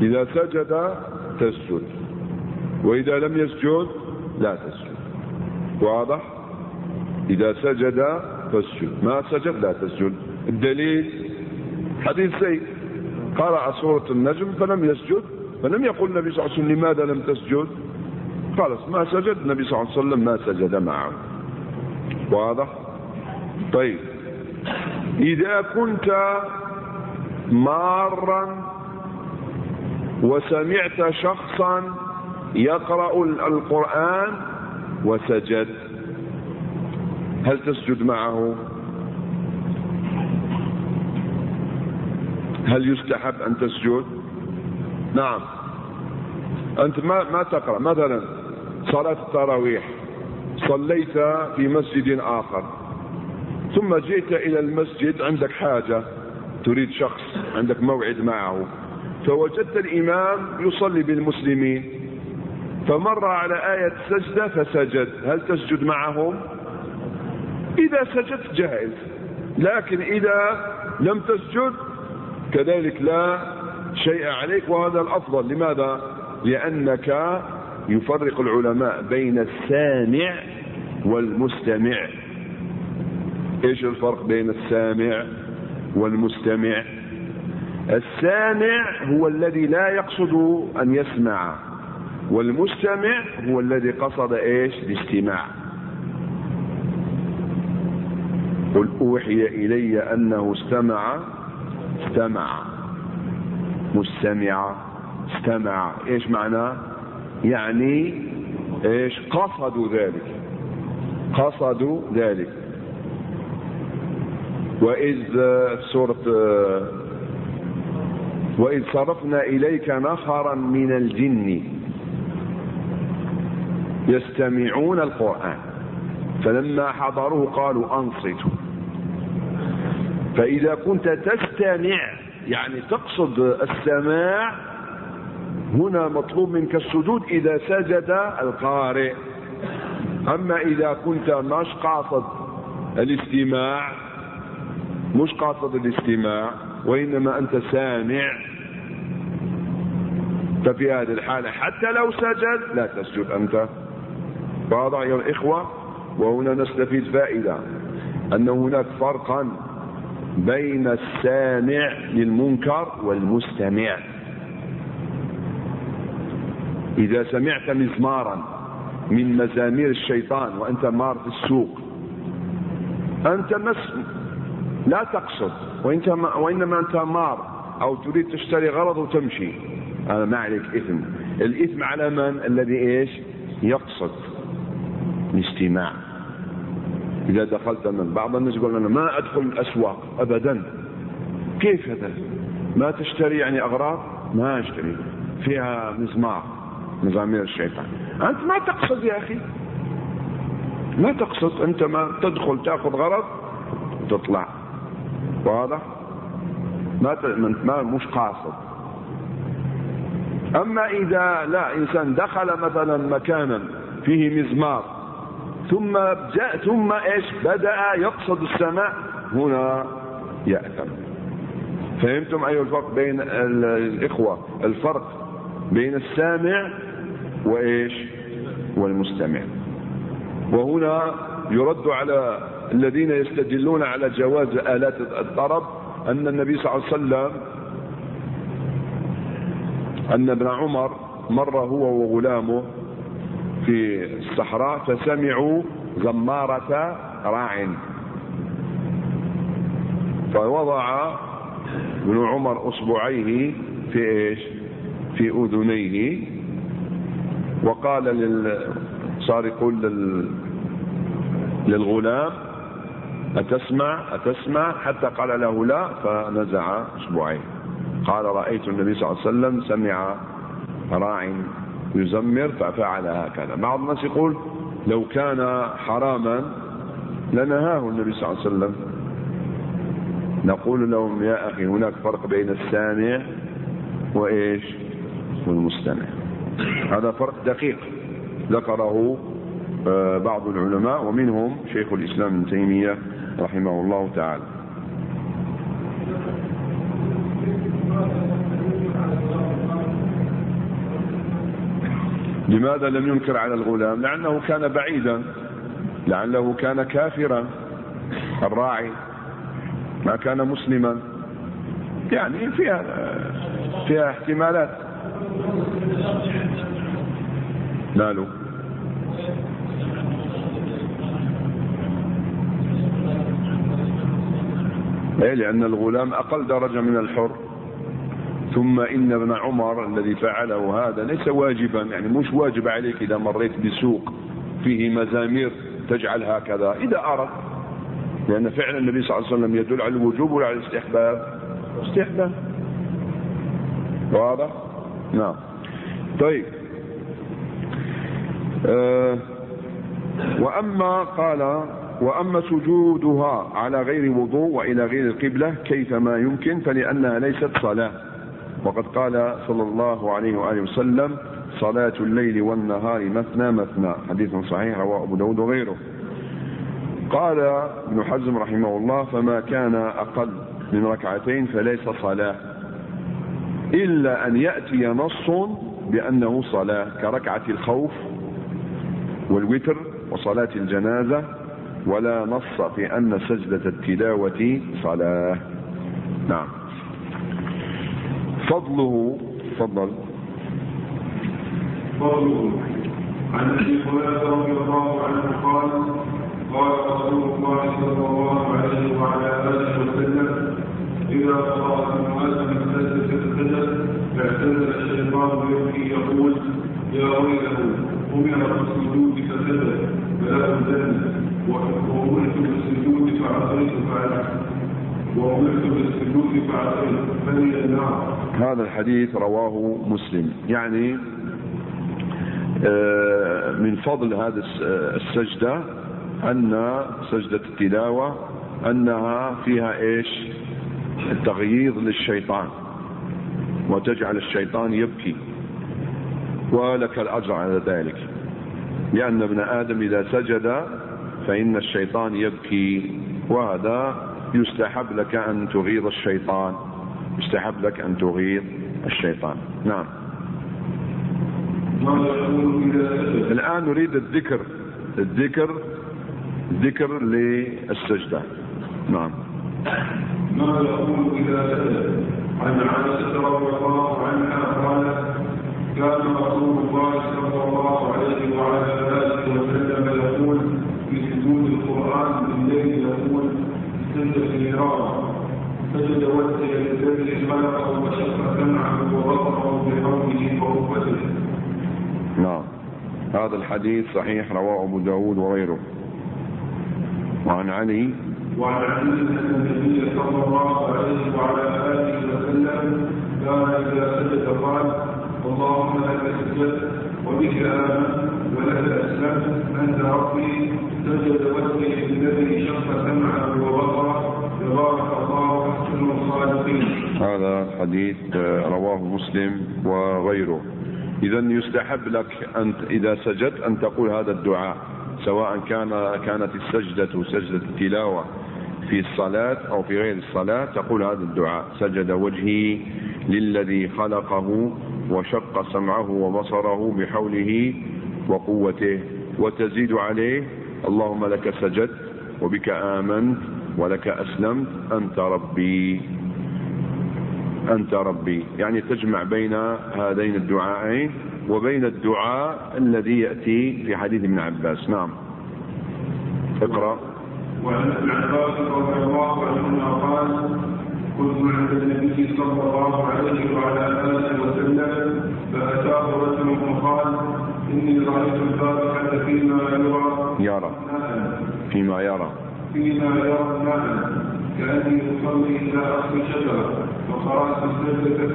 إذا سجد تسجد، وإذا لم يسجد لا تسجد. واضح؟ إذا سجد تسجد، ما سجد لا تسجد. الدليل حديث زيد قرأ سورة النجم فلم يسجد، فلم يقل النبي صلى الله عليه وسلم لماذا لم تسجد؟ خلاص ما سجد، النبي صلى الله عليه وسلم ما سجد معه. واضح؟ طيب، إذا كنت مارا وسمعت شخصا يقرأ القرآن وسجد، هل تسجد معه؟ هل يستحب أن تسجد؟ نعم. أنت ما تقرأ مثلا صلاة التراويح، صليت في مسجد آخر، ثم جئت إلى المسجد، عندك حاجة، تريد شخص، عندك موعد معه، فوجدت الإمام يصلي بالمسلمين فمر على آية سجدة فسجد، هل تسجد معهم؟ إذا سجدت جائز، لكن إذا لم تسجد كذلك لا شيء عليك، وهذا الأفضل. لماذا؟ لأنك يفرق العلماء بين السامع والمستمع. إيش الفرق بين السامع والمستمع؟ السامع هو الذي لا يقصد أن يسمع، والمستمع هو الذي قصد إيش؟ الاستماع. قل أوحي إلي أنه استمع، مستمع، استمع. إيش معناه؟ يعني إيش؟ قصدوا ذلك. وإذ صرفنا إليك نفرا من الجن يستمعون القرآن فلما حضروه قالوا أنصتوا. فإذا كنت تستمع يعني تقصد السماع، هنا مطلوب منك السجود إذا سجد القارئ. أما إذا كنت مش قاصد الاستماع وإنما أنت سامع، ففي هذه الحالة حتى لو سجد لا تسجد أنت. واضح يا الإخوة؟ وهنا نستفيد فائدة، أن هناك فرقا بين السامع للمنكر والمستمع. إذا سمعت مزمارا من مزامير الشيطان وأنت مار في السوق، أنت لا تقصد، وإنما أنت مار أو تريد تشتري غرض وتمشي، هذا ما عليك إثم. الإثم على من؟ الذي إيش؟ يقصد الاستماع. إذا دخلت من بعض الناس يقول أنا ما أدخل الأسواق أبدا. كيف هذا؟ ما تشتري يعني أغراض؟ ما أشتري، فيها مزامير الشيطان. أنت ما تقصد يا أخي، ما تقصد، أنت ما تدخل تأخذ غرض وتطلع. واضح؟ ما مش قاصد. أما إذا لا إنسان دخل مثلا مكانا فيه مزمار ثم إيش؟ بدأ يقصد السماع، هنا يأثم. فهمتم أيها الفرق بين الإخوة؟ الفرق بين السامع وإيش؟ والمستمع. وهنا يرد على الذين يستدلون على جواز آلات الطرب أن النبي صلى الله عليه وسلم، أن ابن عمر مر هو وغلامه في الصحراء فسمعوا زمارة راع، فوضع ابن عمر أصبعيه في إيش؟ في أذنيه، وقال صار يقول للغلام أتسمع؟ حتى قال له لا، فنزع أصبعيه. قال رأيت النبي صلى الله عليه وسلم سمع راع يزمر ففعل هكذا. بعض الناس يقول لو كان حراما لنهاه النبي صلى الله عليه وسلم. نقول لهم يا أخي هناك فرق بين السامع وإيش؟ والمستمع. هذا فرق دقيق ذكره بعض العلماء، ومنهم شيخ الإسلام ابن تيمية رحمه الله تعالى. لماذا لم ينكر على الغلام؟ لأنه كان بعيدا، لعله كان كافرا، الراعي ما كان مسلما، يعني فيها احتمالات. ماله؟ لأن الغلام أقل درجة من الحر. ثم إن ابن عمر الذي فعله هذا ليس واجبا، يعني مش واجب عليك إذا مريت بسوق فيه مزامير تجعل هكذا إذا أردت، لأن فعل النبي صلى الله عليه وسلم يدل على الوجوب ولا على الاستحباب؟ استحباب. واضح؟ نعم. طيب. وأما سجودها على غير وضوء وإلى غير القبلة كيفما يمكن فلأنها ليست صلاة، وقد قال صلى الله عليه وآله وسلم صلاة الليل والنهار مثنى مثنى، حديث صحيح رواه أبو داود وغيره. قال ابن حزم رحمه الله فما كان أقل من ركعتين فليس صلاة إلا أن يأتي نص بأنه صلاة كركعة الخوف والوتر وصلاة الجنازة، ولا نص في أن سجدة التلاوة صلاة. نعم. فضله. فضل. فضله عن ابي هريره رضي الله عنه قال قال رسول الله صلى الله عليه وعلى اله وسلم اذا قرأ ابن ادم سجدة السجد اعتزل الشيطان يبكي يقول يا ويله امر بالسجود فسجد فله الجنه وأمرت بالسجود فعصيت فلي النار. هذا الحديث رواه مسلم. يعني من فضل هذا السجدة أن سجدة التلاوة أنها فيها إيش؟ التغييظ للشيطان، وتجعل الشيطان يبكي، ولك الأجر على ذلك، لأن ابن آدم إذا سجد فإن الشيطان يبكي، وهذا يستحب لك أن تغيظ الشيطان، يستحب لك أن تغيظ الشيطان. نعم. الآن نريد الذكر للسجدة. نعم. ما يقول إذا سجد؟ عن عائشة رضي الله عنها قالت كان رسول الله صلى الله عليه وعلى آله وسلم يقول في سجود القرآن بالليل يقول سجد مرارا سجد وجه الذي خلقه وشق سمعه وبصره بحوله وركبته. نعم. هذا الحديث صحيح رواه أبو داود وغيره. وعن علي أن النبي صلى الله عليه وعلى آله وسلم كان إذا سجد قال اللهم لك سجدت وبك آمنت ولك أسلمت أنت ربي سجد وجهي الذي شق سمعه وبصره تبارك الله أحسن الخالقين. هذا حديث رواه مسلم وغيره. إذا يستحب لك أن إذا سجدت أن تقول هذا الدعاء، سواء كانت السجدة سجدة التلاوة في الصلاة أو في غير الصلاة، تقول هذا الدعاء سجد وجهي للذي خلقه وشق سمعه وبصره بحوله وقوته، وتزيد عليه اللهم لك سجدت وبك آمنت ولك أسلمت أنت ربي أنت ربي، يعني تجمع بين هذين الدعاءين وبين الدعاء الذي يأتي في حديث ابن عباس. نعم. اقرأ. وعن ابن عباس رضي الله عنهما قال كنت عند النبي صلى الله عليه وعلى آله وسلم فأتاه رجل فقال إني رأيت الفاتحة فيما يرى ماء كأني أصلي إلى أصل شجرة فقرأت السجدة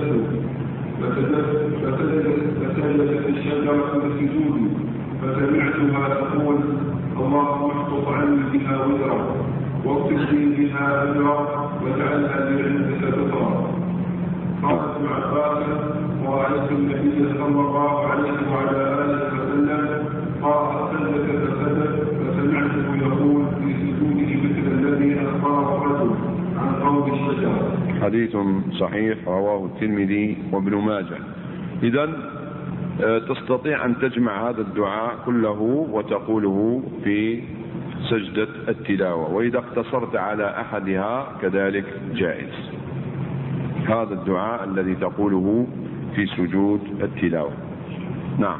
فسجدت الشجرة بسجود فسمعتها تقول اللهم احفظ عني بها وزرا واغفر لي بها أجرا واجعلها لي عندك ذكرا. قال ابن عباس ورأيت النبي صلى الله عليه وعلى آله وسلم قرأ السجدة فسمعته يقول في سجوده مثل الذي أخبره الرجل عن قول الشجرة. حديث صحيح رواه الترمذي وابن ماجه. إذن تستطيع أن تجمع هذا الدعاء كله وتقوله في سجدة التلاوة، وإذا اقتصرت على أحدها كذلك جائز. هذا الدعاء الذي تقوله في سجود التلاوة. نعم.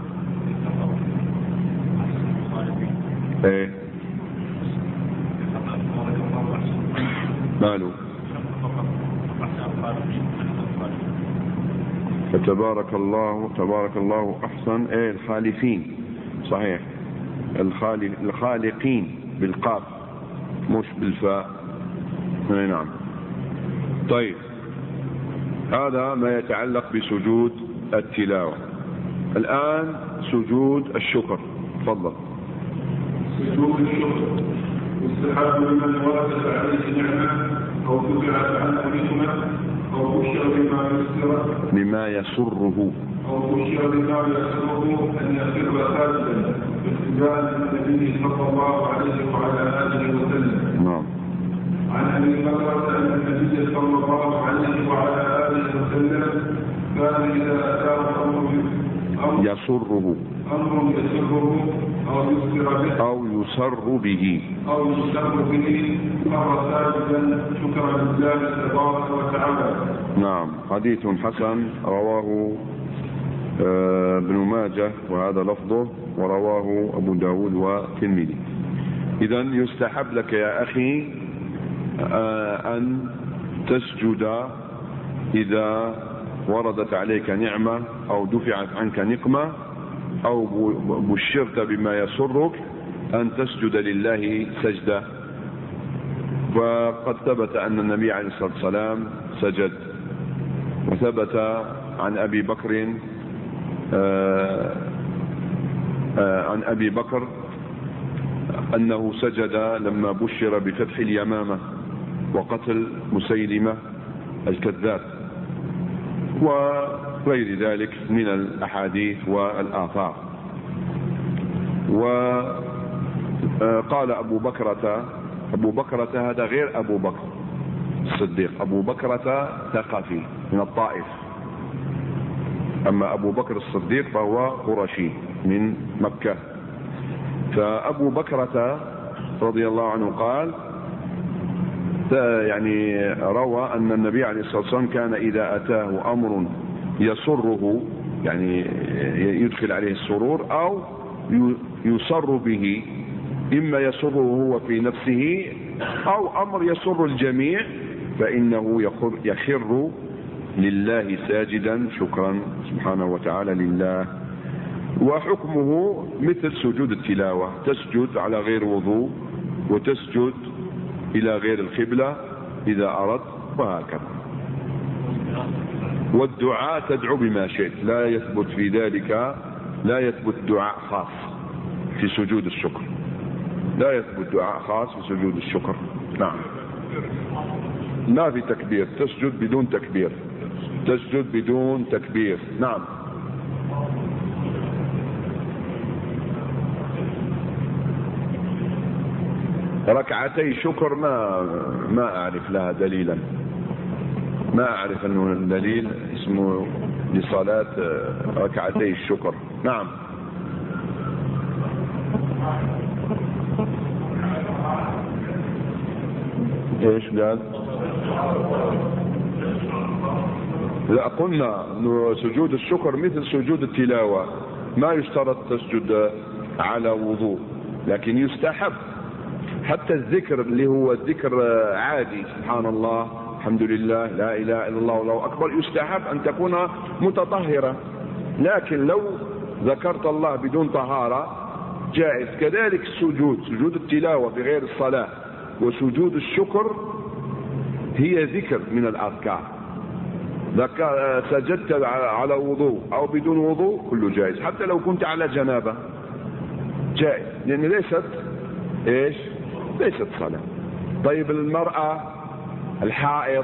ايه ماله؟ فتبارك الله أحسن. ايه الخالفين، صحيح، الخالقين بالقاف مش بالفاء. نعم. طيب، هذا ما يتعلق بسجود التلاوة. الآن سجود الشكر، تفضل. سجود الشكر يستحب لمن وردت عليه نعمة أو دفعت عنه نعمة أو بشر بما يسره أن يصير ساجدا باستجابة النبي صلى الله عليه وعلى آله وسلم. نعم. عن أبي بكر أن النبي صلى الله عليه وعلى آله وسلم كان إذا أتاه أمر يسره أو يسر به مر ساجدا شكرا لله تبارك وتعالى. نعم. حديث حسن رواه ابن ماجه وهذا لفظه، ورواه أبو داود والترمذي. إذن يستحب لك يا أخي أن تسجد إذا وردت عليك نعمة أو دفعت عنك نقمة أو بشرت بما يسرك، أن تسجد لله سجدة. وقد ثبت أن النبي عليه الصلاة والسلام سجد، وثبت عن أبي بكر أنه سجد لما بشر بفتح اليمامة وقتل مسيلمة الكذاب وغير ذلك من الأحاديث والآثار. وقال أبو بكرة هذا غير أبو بكر الصديق، أبو بكرة ثقفي من الطائف، أما أبو بكر الصديق فهو قرشي من مكة. فأبو بكرة رضي الله عنه قال، يعني روى أن النبي عليه الصلاة والسلام كان إذا أتاه أمر يسره، يعني يدخل عليه السرور، أو يسر به، إما يسره هو في نفسه أو أمر يسر الجميع، فإنه يخر لله ساجدا شكرا سبحانه وتعالى لله. وحكمه مثل سجود التلاوة، تسجد على غير وضوء وتسجد إلى غير القبلة إذا أردت، وهكذا. والدعاء تدعو بما شئت، لا يثبت في ذلك، لا يثبت دعاء خاص في سجود الشكر، لا يثبت دعاء خاص في سجود الشكر. نعم. لا في تكبير، تسجد بدون تكبير، تسجد بدون تكبير. نعم. ركعتي شكر ما أعرف لها دليلا، ما أعرف أنه الدليل اسمه لصلاة ركعتي الشكر. نعم. ايش قال؟ لا، قلنا انه سجود الشكر مثل سجود التلاوة، ما يشترط تسجد على وضوء، لكن يستحب حتى الذكر اللي هو الذكر عادي، سبحان الله، الحمد لله، لا اله الا الله والله اكبر، يستحب ان تكون متطهرة. لكن لو ذكرت الله بدون طهارة جائز. كذلك سجود التلاوة بغير الصلاة وسجود الشكر هي ذكر من الأذكار. سجدت على وضوء أو بدون وضوء كله جائز، حتى لو كنت على جنابة جائز، لأن ليست صلاة. طيب المرأة الحائض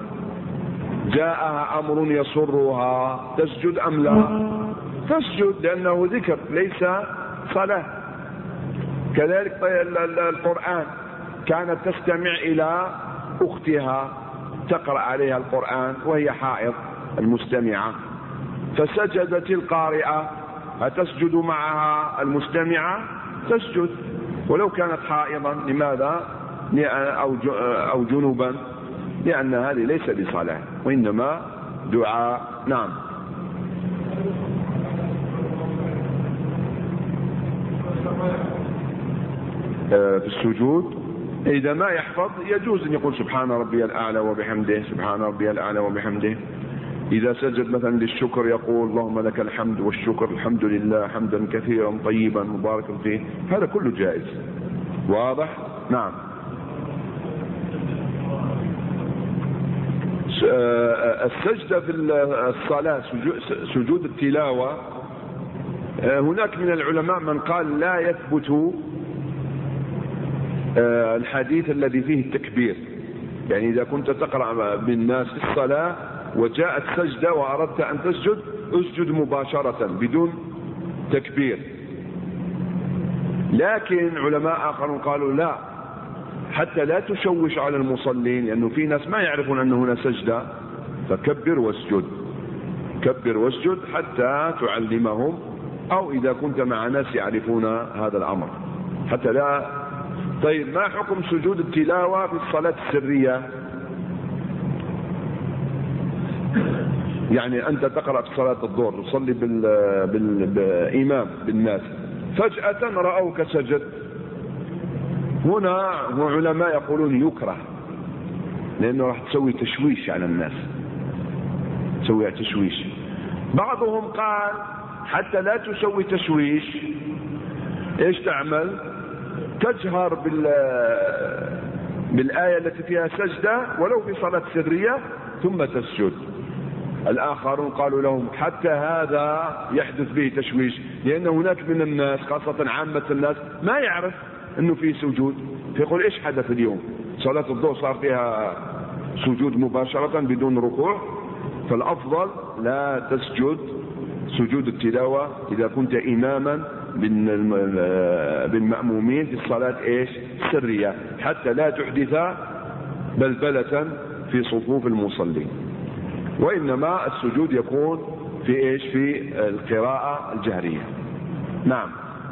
جاءها أمر يسرها، تسجد أم لا؟ تسجد، لأنه ذكر ليس صلاة. كذلك القرآن، كانت تستمع إلى أختها تقرأ عليها القرآن وهي حائض المستمعة، فسجدت القارئة هتسجد معها المستمعة؟ تسجد، ولو كانت حائضا. لماذا؟ أو جنوبا، لأن هذه ليس بصلاة وإنما دعاء. نعم. في السجود إذا ما يحفظ يجوز أن يقول سبحان ربي الأعلى وبحمده، سبحان ربي الأعلى وبحمده. إذا سجد مثلا للشكر يقول اللهم لك الحمد والشكر، الحمد لله حمدا كثيرا طيبا مباركا فيه، هذا كله جائز. واضح؟ نعم. السجدة في الصلاة سجود التلاوة، هناك من العلماء من قال لا يثبت الحديث الذي فيه التكبير، يعني إذا كنت تقرأ بالناس في الصلاة وجاءت سجدة وأردت أن تسجد، اسجد مباشرة بدون تكبير. لكن علماء آخرون قالوا لا، حتى لا تشوش على المصلين، لأنه في ناس ما يعرفون أن هنا سجدة، فكبر واسجد، كبر واسجد حتى تعلمهم، أو إذا كنت مع ناس يعرفون هذا الأمر حتى لا. طيب، ما حكم سجود التلاوة في الصلاة السرية؟ يعني أنت تقرأ في صلاة الظهر، تصلي بالإمام بالناس، فجأة رأوك سجد، هنا علماء يقولون يكره، لأنه راح تسوي تشويش على الناس، تسوي تشويش. بعضهم قال حتى لا تسوي تشويش، ايش تعمل؟ تجهر بالآية التي فيها سجدة ولو في صلاة سرية ثم تسجد. الآخرون قالوا لهم حتى هذا يحدث به تشويش، لأن هناك من الناس خاصة عامة الناس ما يعرف أنه في سجود، فيقول إيش حدث اليوم؟ صلاة الظهر صار فيها سجود مباشرة بدون ركوع. فالأفضل لا تسجد سجود التلاوة إذا كنت إماما بالمأمومين في الصلاة إيش؟ سرية، حتى لا تحدث بلبلة في صفوف المصلين. وإنما السجود يكون في إيش؟ في القراءة الجهرية. نعم.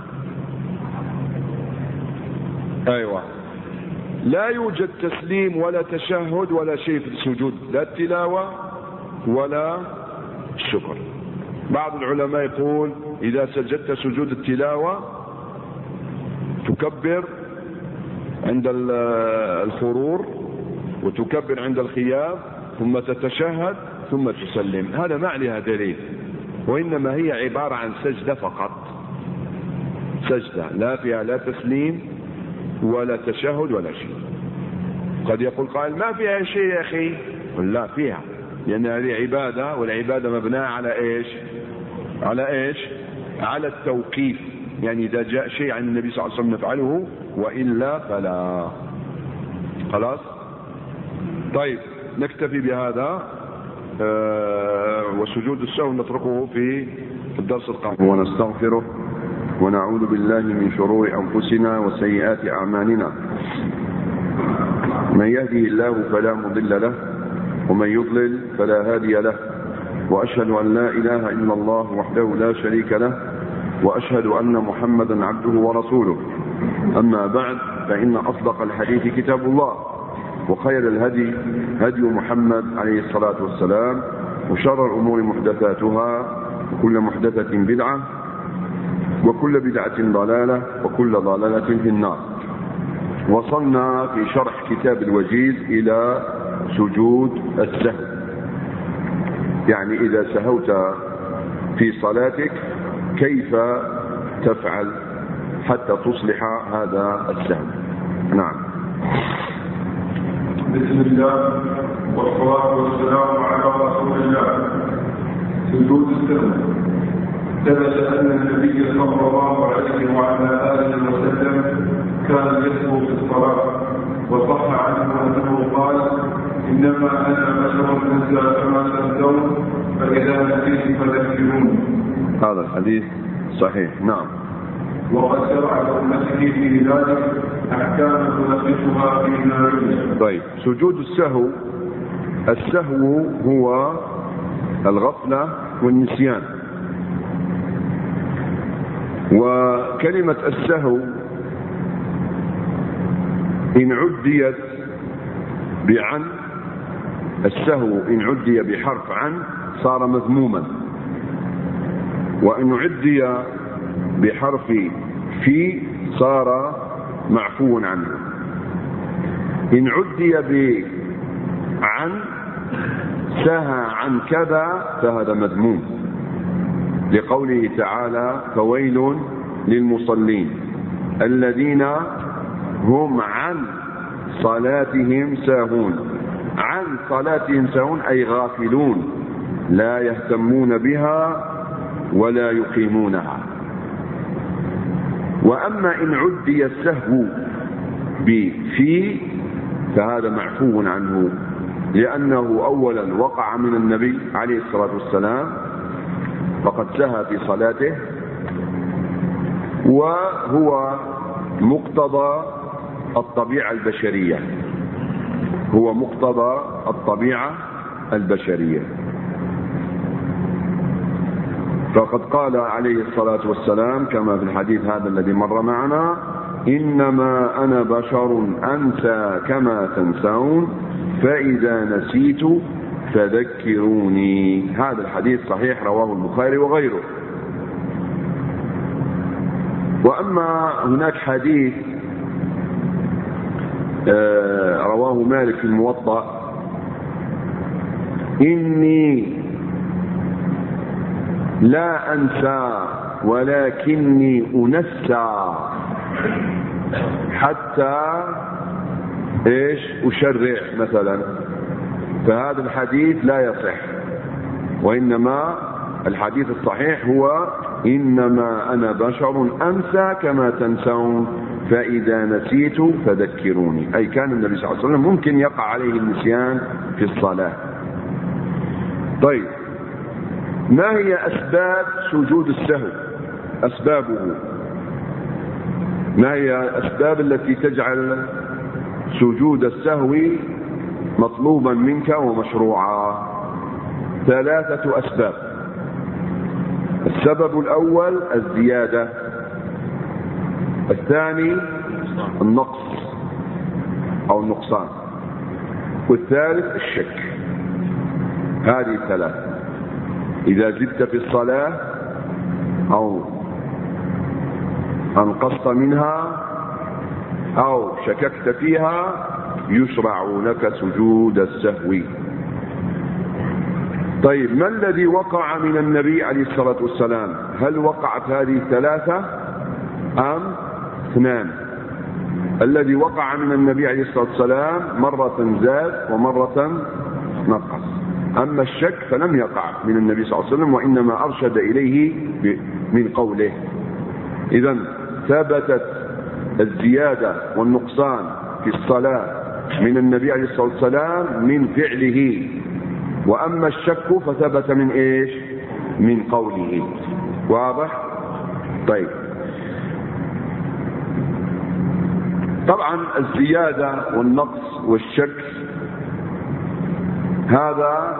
أيوة. لا يوجد تسليم ولا تشهد ولا شيء في السجود، لا التلاوة ولا الشكر. بعض العلماء يقول إذا سجدت سجود التلاوة تكبر عند الخرور وتكبر عند الخيام ثم تتشهد ثم تسلم، هذا ما عليها دليل، وإنما هي عبارة عن سجدة فقط، سجدة لا فيها لا تسليم ولا تشهد ولا شيء. قد يقول قائل ما فيها شيء يا أخي، لا فيها، لأن هذه عبادة، والعبادة مبناة على إيش؟ على إيش؟ على التوقيف، يعني إذا جاء شيء عن النبي صلى الله عليه وسلم نفعله، وإلا فلا. خلاص؟ طيب، نكتفي بهذا، وسجود السهو نتركه في الدرس القادم. ونستغفره ونعوذ بالله من شرور أنفسنا وسيئات أعمالنا، من يهده الله فلا مضل له ومن يضلل فلا هادي له، وأشهد أن لا إله إلا الله وحده لا شريك له، وأشهد أن محمدا عبده ورسوله. أما بعد، فإن أصدق الحديث كتاب الله، وخير الهدي هدي محمد عليه الصلاة والسلام، وشر الأمور محدثاتها، وكل محدثة بدعة، وكل بدعة ضلالة، وكل ضلالة في النار. وصلنا في شرح كتاب الوجيز إلى سجود السهو، يعني إذا سهوت في صلاتك كيف تفعل حتى تصلح هذا السهو. نعم. بسم الله والصلاة والسلام على رسول الله. سجود السهو. ثبت أن النبي صلى الله عليه وعلى آله وسلم كان يسهو في الصلاة، وصح عنه أنه قال: إنما أنا بشر أنسى كما تنسون، فإذا نسيت فذكروني. هذا الحديث صحيح. نعم. وقد شرع لأمته في ذلك أحكام تنفذها فيما. طيب، سجود السهو، السهو هو الغفلة والنسيان. وكلمة السهو إن عديت بعن، السهو إن عدي بحرف عن صار مذموما، وإن عدي بحرف في صار معفو عنه. إن عدي بعن سهى عن كذا فهذا مذموم، لقوله تعالى: فويل للمصلين الذين هم عن صلاتهم ساهون. عن صلاتهم ساهون أي غافلون، لا يهتمون بها ولا يقيمونها. وأما إن عدي السهو بفي فهذا معفو عنه، لأنه أولا وقع من النبي عليه الصلاة والسلام فقد سهى في صلاته، وهو مقتضى الطبيعة البشرية، هو مقتضى الطبيعة البشرية. فقد قال عليه الصلاة والسلام كما في الحديث هذا الذي مر معنا: إنما أنا بشر أنسى كما تنسون فإذا نسيت فذكروني. هذا الحديث صحيح رواه البخاري وغيره. وأما هناك حديث رواه مالك في الموطأ: إني لا أنسى ولكني أنسى حتى أشرع مثلا. فهذا الحديث لا يصح، وإنما الحديث الصحيح هو: إنما أنا بشر أنسى كما تنسون فإذا نسيت فذكروني. أي كان النبي صلى الله عليه وسلم ممكن يقع عليه النسيان في الصلاة. طيب، ما هي أسباب سجود السهو؟ أسبابه ما هي الأسباب التي تجعل سجود السهو مطلوبا منك ومشروعا؟ 3 أسباب. السبب الأول الزيادة، الثاني النقص أو النقصان، والثالث الشك. هذه 3. إذا زدت في الصلاة أو أنقصت منها أو شككت فيها يشرع لك سجود السهو. طيب، ما الذي وقع من النبي عليه الصلاة والسلام؟ هل وقعت هذه 3 أم 2؟ الذي وقع من النبي عليه الصلاة والسلام مرة زاد ومرة نقص. أما الشك فلم يقع من النبي صلى الله عليه وسلم، وإنما أرشد إليه من قوله. إذن ثبتت الزيادة والنقصان في الصلاة من النبي عليه الصلاة والسلام من فعله، وأما الشك فثبت من إيش؟ من قوله. واضح؟ طيب، طبعا الزيادة والنقص والشك هذا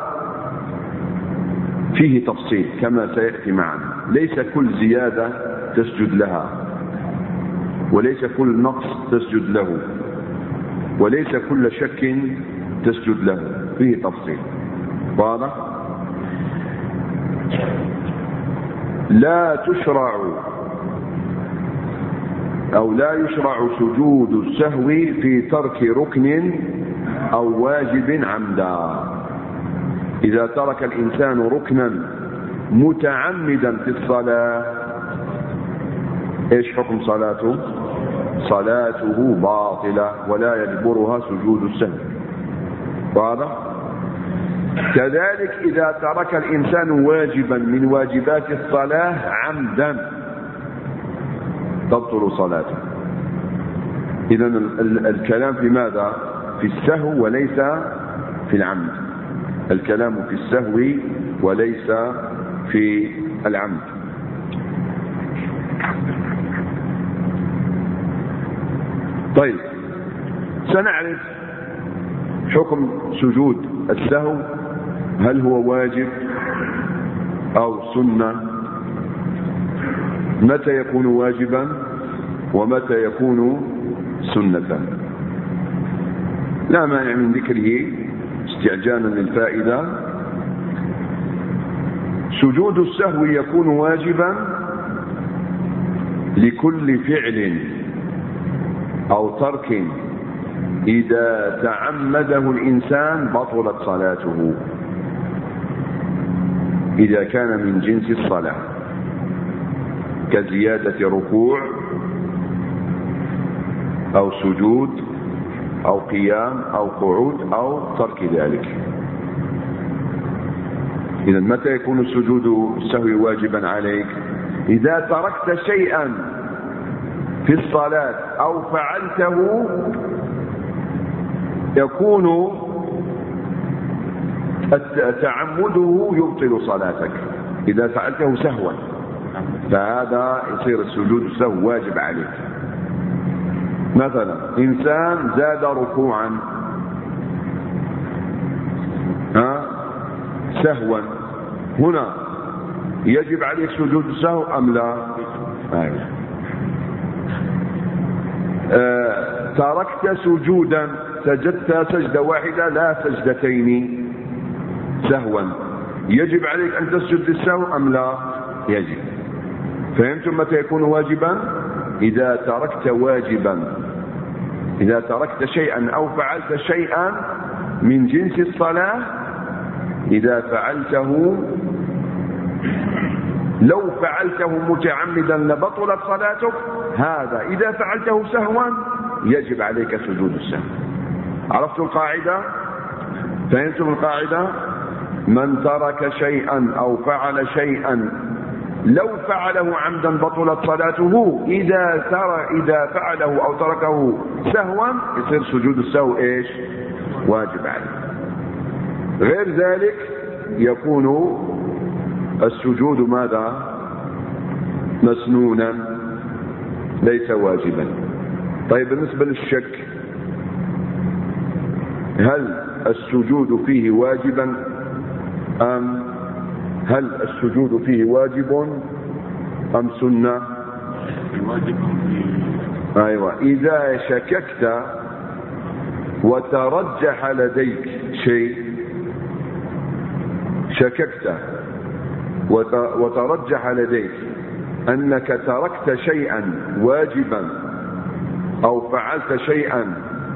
فيه تفصيل كما سيأتي معنا. ليس كل زيادة تسجد لها، وليس كل نقص تسجد له، وليس كل شك تسجد له، فيه تفصيل. واضح؟ لا تشرع أو لا يشرع سجود السهو في ترك ركن أو واجب عمدا. إذا ترك الإنسان ركنا متعمدا في الصلاة إيش حكم صلاته؟ صلاته باطلة ولا يجبرها سجود السهو. واضح؟ كذلك إذا ترك الإنسان واجبا من واجبات الصلاة عمدا تبطل صلاته. إذن الكلام في ماذا؟ في السهو وليس في العمد. الكلام في السهو وليس في العمد. طيب، سنعرف حكم سجود السهو، هل هو واجب أو سنة، متى يكون واجبا ومتى يكون سنة؟ لا مانع من ذكره استعجالا للفائدة. سجود السهو يكون واجبا لكل فعل أو ترك إذا تعمده الإنسان بطلت صلاته، إذا كان من جنس الصلاة، كزيادة ركوع أو سجود أو قيام أو قعود أو ترك ذلك. إذا متى يكون السجود السهو واجبا عليك؟ إذا تركت شيئا في الصلاة أو فعلته يكون تعمده يبطل صلاتك، إذا فعلته سهوا فهذا يصير السجود السهو واجب عليك. مثلا إنسان زاد ركوعا سهوا، هنا يجب عليك سجود السهو أم لا؟ تركت سجودا، سجدت سجدة واحدة لا سجدتين سهوا، يجب عليك أن تسجد للسهو أم لا؟ يجب. فهمتم متى يكون واجبا؟ إذا تركت واجبا، إذا تركت شيئا أو فعلت شيئا من جنس الصلاة، إذا فعلته لو فعلته متعمدا لبطلت صلاتك، هذا إذا فعلته سهوا يجب عليك سجود السهو. عرفتوا القاعدة؟ فهمتم القاعدة؟ من ترك شيئا أو فعل شيئا لو فعله عمدا بطلت صلاته، إذا فعله أو تركه سهوا يصير سجود السهو إيش؟ واجب عليه. غير ذلك يكون السجود ماذا؟ مسنونا ليس واجبا. طيب بالنسبة للشك، هل السجود فيه واجبا أم هل السجود فيه واجب أم سنة؟ أيوة. إذا شككت وترجح لديك شيء، شككت وترجح لديك أنك تركت شيئا واجبا أو فعلت شيئا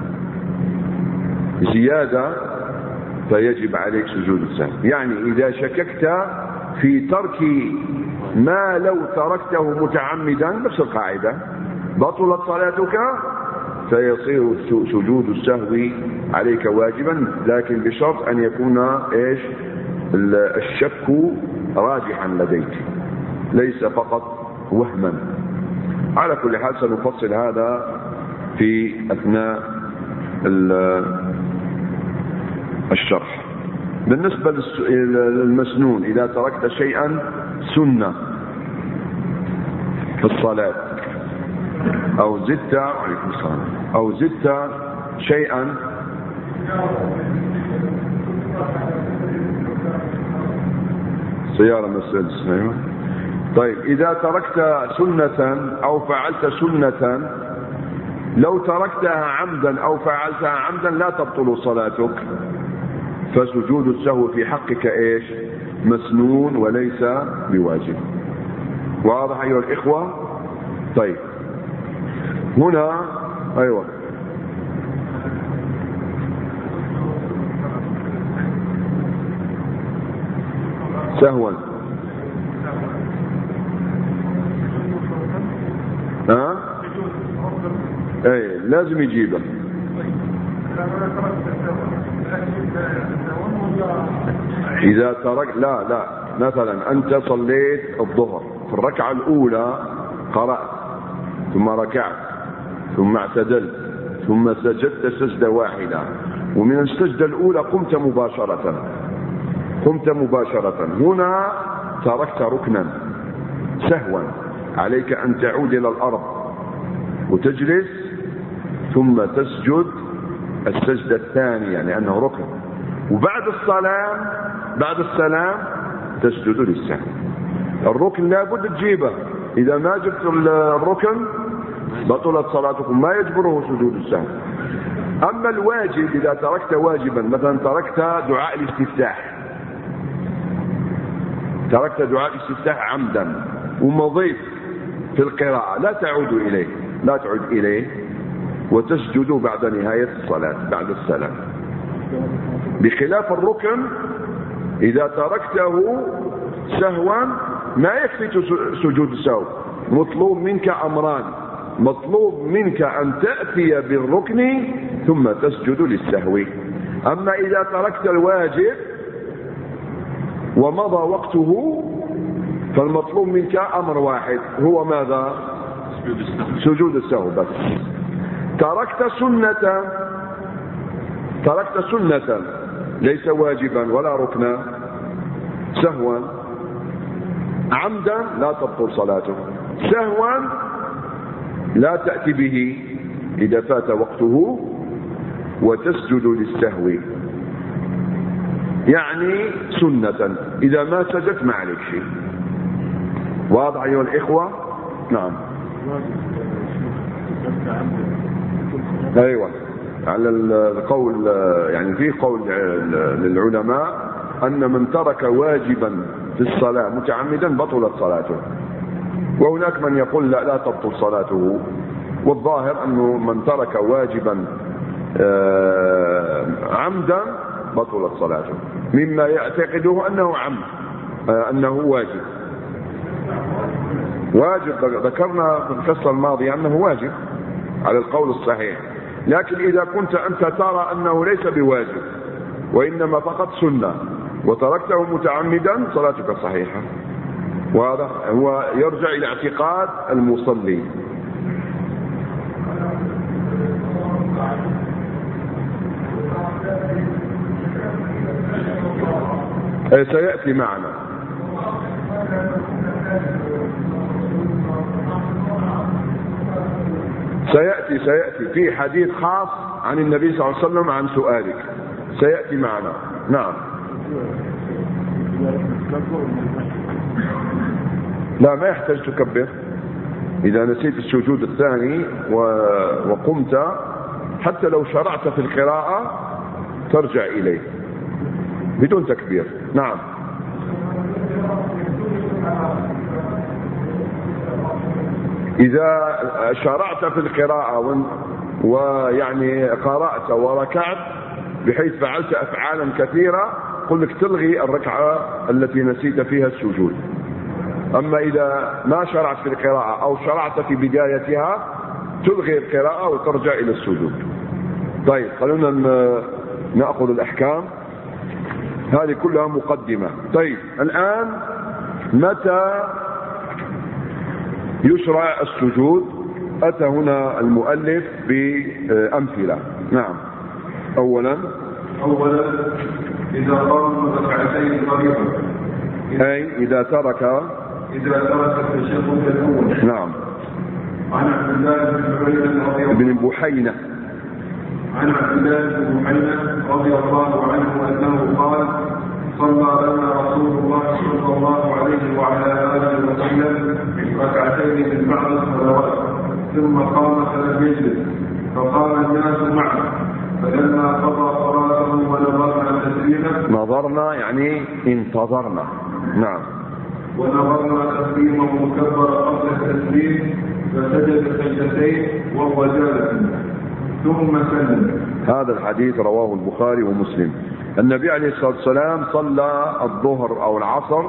زيادة فيجب عليك سجود السهو. يعني إذا شككت في ترك ما لو تركته متعمدا، نفس القاعدة، بطلت صلاتك، فيصير سجود السهو عليك واجبا، لكن بشرط أن يكون إيش؟ الشك راجحا لديك، ليس فقط وهما. على كل حال سنفصل هذا في أثناء الشرح. بالنسبة للمسنون، إذا تركت شيئا سنة في الصلاة أو زدت، وعليكم السلام، أو زدت شيئا سيارة مرسيدس. أيوة. طيب إذا تركت سنة أو فعلت سنة، لو تركتها عمدا أو فعلتها عمدا لا تبطل صلاتك، فسجود السهو في حقك إيش؟ مسنون وليس بواجب. واضح أيها الإخوة؟ طيب هنا أيوة سهوا اي لازم يجيبه. إذا ترك لا مثلا أنت صليت الظهر في الركعة الأولى، قرأت ثم ركعت ثم اعتدلت ثم سجدت سجدة واحدة، ومن السجدة الأولى قمت مباشرة، هنا تركت ركنا سهوا، عليك أن تعود إلى الأرض وتجلس ثم تسجد السجدة الثانية لأنه ركن، وبعد السلام تسجد للسهو. الركن لا بد تجيبه، إذا ما جبت الركن بطلت صلاتكم، ما يجبره سجود السهو. أما الواجب إذا تركت واجبا، مثلا تركت دعاء الاستفتاح، تركت دعاء الاستفتاح عمدا ومضيت في القراءة، لا تعود إليه وتسجد بعد نهاية الصلاة بعد السلام. بخلاف الركن إذا تركته سهوا ما يكفي سجود السهو، مطلوب منك أمران: مطلوب منك أن تأتي بالركن ثم تسجد للسهو. أما إذا تركت الواجب ومضى وقته فالمطلوب منك أمر واحد، هو ماذا؟ سجود السهو بس. تركت سنة ليس واجبا ولا ركنا سهوا عمدا لا تبطل صلاته، سهوا لا تأتي به إذا فات وقته وتسجد للسهو، يعني سنة إذا ما سجدت ما عليك شيء. واضح أيها الإخوة؟ نعم. أيوة، على القول يعني في قول للعلماء أن من ترك واجبا في الصلاة متعمدا بطلت صلاته، وهناك من يقول لا تبطل صلاته، والظاهر أنه من ترك واجبا عمدا بطلت صلاته، مما يعتقده أنه واجب. ذكرنا في القصة الماضية أنه واجب على القول الصحيح، لكن إذا كنت أنت ترى أنه ليس بواجب وإنما فقط سنة وتركته متعمدا صلاتك صحيحة. وهذا هو يرجع إلى اعتقاد المصلي. سيأتي معنا. سيأتي في حديث خاص عن النبي صلى الله عليه وسلم عن سؤالك، سيأتي معنا. نعم. لا، ما يحتاج تكبر. إذا نسيت السجود الثاني وقمت، حتى لو شرعت في القراءة ترجع إليه بدون تكبير. نعم. إذا شرعت في القراءة ويعني قرأت وركعت بحيث فعلت أفعالا كثيرة، قل لك تلغي الركعة التي نسيت فيها السجود. أما إذا ما شرعت في القراءة أو شرعت في بدايتها تلغي القراءة وترجع إلى السجود. طيب، خلونا نأخذ الأحكام هذه كلها مقدمة. طيب، الآن متى يشرع السجود؟ أتى هنا المؤلف بأمثلة. نعم. أولا إذا قام ركعتين قريبا، أي إذا ترك التشهد الأول. نعم. عن عبد الله بن بحينة عن عبد الله بن بحينة رضي الله عنه أنه قال: صلى لنا رسول الله صلى الله عليه وعلى آله وسلم ركعتين من بعض الصلوات، ثم قام فلم يجلس، فقام الناس معه، فلما قضى صلاته ونظرنا تسليمه، نظرنا يعني انتظرنا. نعم. ونظرنا تسليمه مكبر قبل التسليم، فسجد سجدتين وهو جالس ثم سلم. هذا الحديث رواه البخاري ومسلم. النبي عليه الصلاة والسلام صلى الظهر أو العصر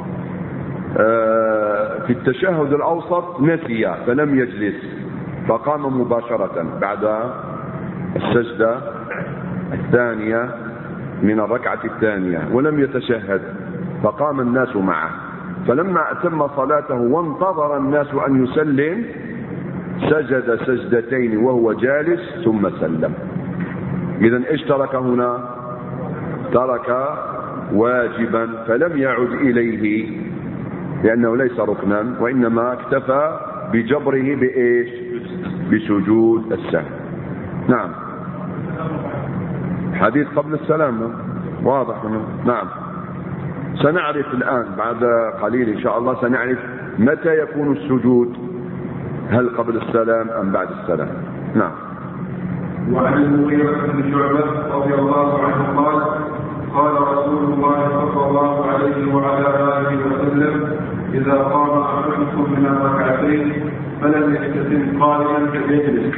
في التشهد الأوسط نسي فلم يجلس، فقام مباشرة بعد السجدة الثانية من الركعة الثانية ولم يتشهد، فقام الناس معه، فلما أتم صلاته وانتظر الناس أن يسلم سجد سجدتين وهو جالس ثم سلم. إذن إيش ترك هنا؟ ترك واجبا فلم يعد إليه لأنه ليس ركنا، وإنما اكتفى بجبره بإيش؟ بسجود السهو. نعم. حديث قبل السلام واضح. نعم. سنعرف الآن بعد قليل إن شاء الله سنعرف متى يكون السجود، هل قبل السلام أم بعد السلام. نعم. وعن المغيرة بن شعبة رضي الله عنه قال قال رسول الله صلى الله عليه وعلى آله وسلم إذا قام أحدكم من الركعتين فلم يستتم قائما فليجلس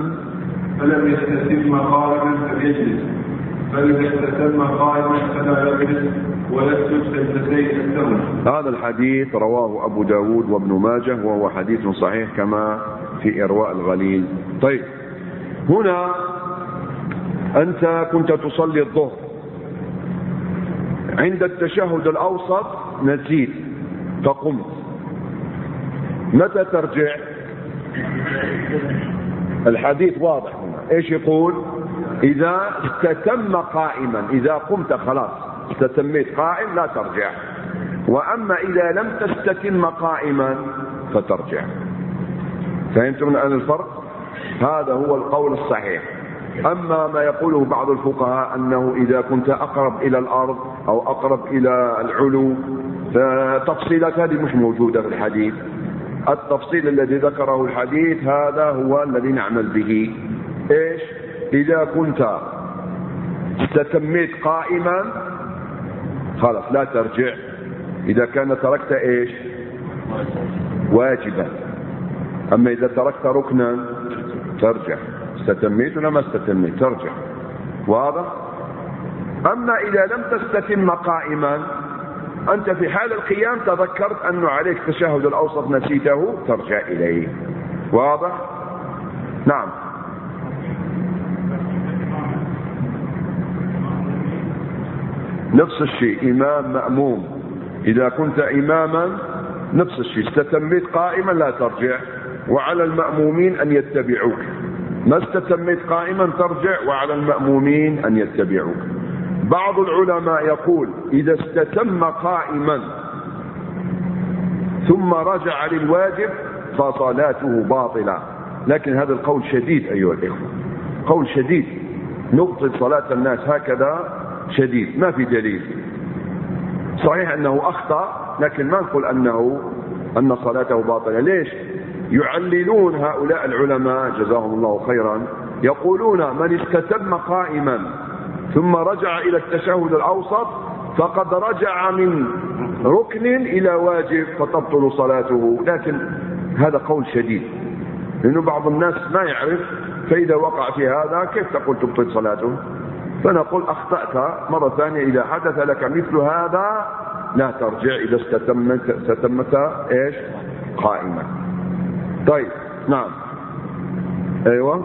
فإذا استتم قائما فلا يجلس ويسجد سجدتين السهو. هذا الحديث رواه أبو داود وابن ماجه وهو حديث صحيح كما في إرواء الغليل. طيب، هنا أنت كنت تصلي الظهر، عند التشهد الأوسط نسيت فقمت، متى ترجع؟ الحديث واضح هنا، ايش يقول؟ إذا استتم قائما، إذا قمت خلاص استتميت قائم لا ترجع، وأما إذا لم تستتم قائما فترجع. فهمتم الآن الفرق؟ هذا هو القول الصحيح. أما ما يقوله بعض الفقهاء أنه إذا كنت أقرب إلى الأرض أو أقرب إلى العلو، فتفصيلات هذه مش موجودة في الحديث. التفصيل الذي ذكره الحديث هذا هو الذي نعمل به. إيش؟ إذا كنت استتميت قائما خلاص لا ترجع، إذا كان تركت إيش؟ واجبا. أما إذا تركت ركنا ترجع، استتميت ولا ما استتميت ترجع. واضح؟ أما إذا لم تستتم قائما، أنت في حال القيام تذكرت أنه عليك التشهد الأوسط نسيته، ترجع إليه. واضح؟ نعم. نفس الشيء، إمام مأموم، إذا كنت إماما نفس الشيء، استتميت قائما لا ترجع، وعلى المأمومين أن يتبعوك. ما استتميت قائما ترجع، وعلى المأمومين أن يتبعوك. بعض العلماء يقول إذا استتم قائما ثم رجع للواجب فصلاته باطلة، لكن هذا القول شديد أيها الإخوة، قول شديد، نبطل صلاة الناس هكذا شديد، ما في دليل. صحيح أنه أخطأ، لكن ما نقول أن صلاته باطلة. ليش؟ يعللون هؤلاء العلماء جزاهم الله خيرا، يقولون من استتم قائما ثم رجع إلى التشهد الأوسط فقد رجع من ركن إلى واجب فتبطل صلاته. لكن هذا قول شديد، لأنه بعض الناس ما يعرف، فإذا وقع في هذا كيف تقول تبطل صلاته؟ فنقول أخطأت مرة ثانية، إذا حدث لك مثل هذا لا ترجع إذا استتمت إيش؟ قائما. طيب، نعم. أيوة.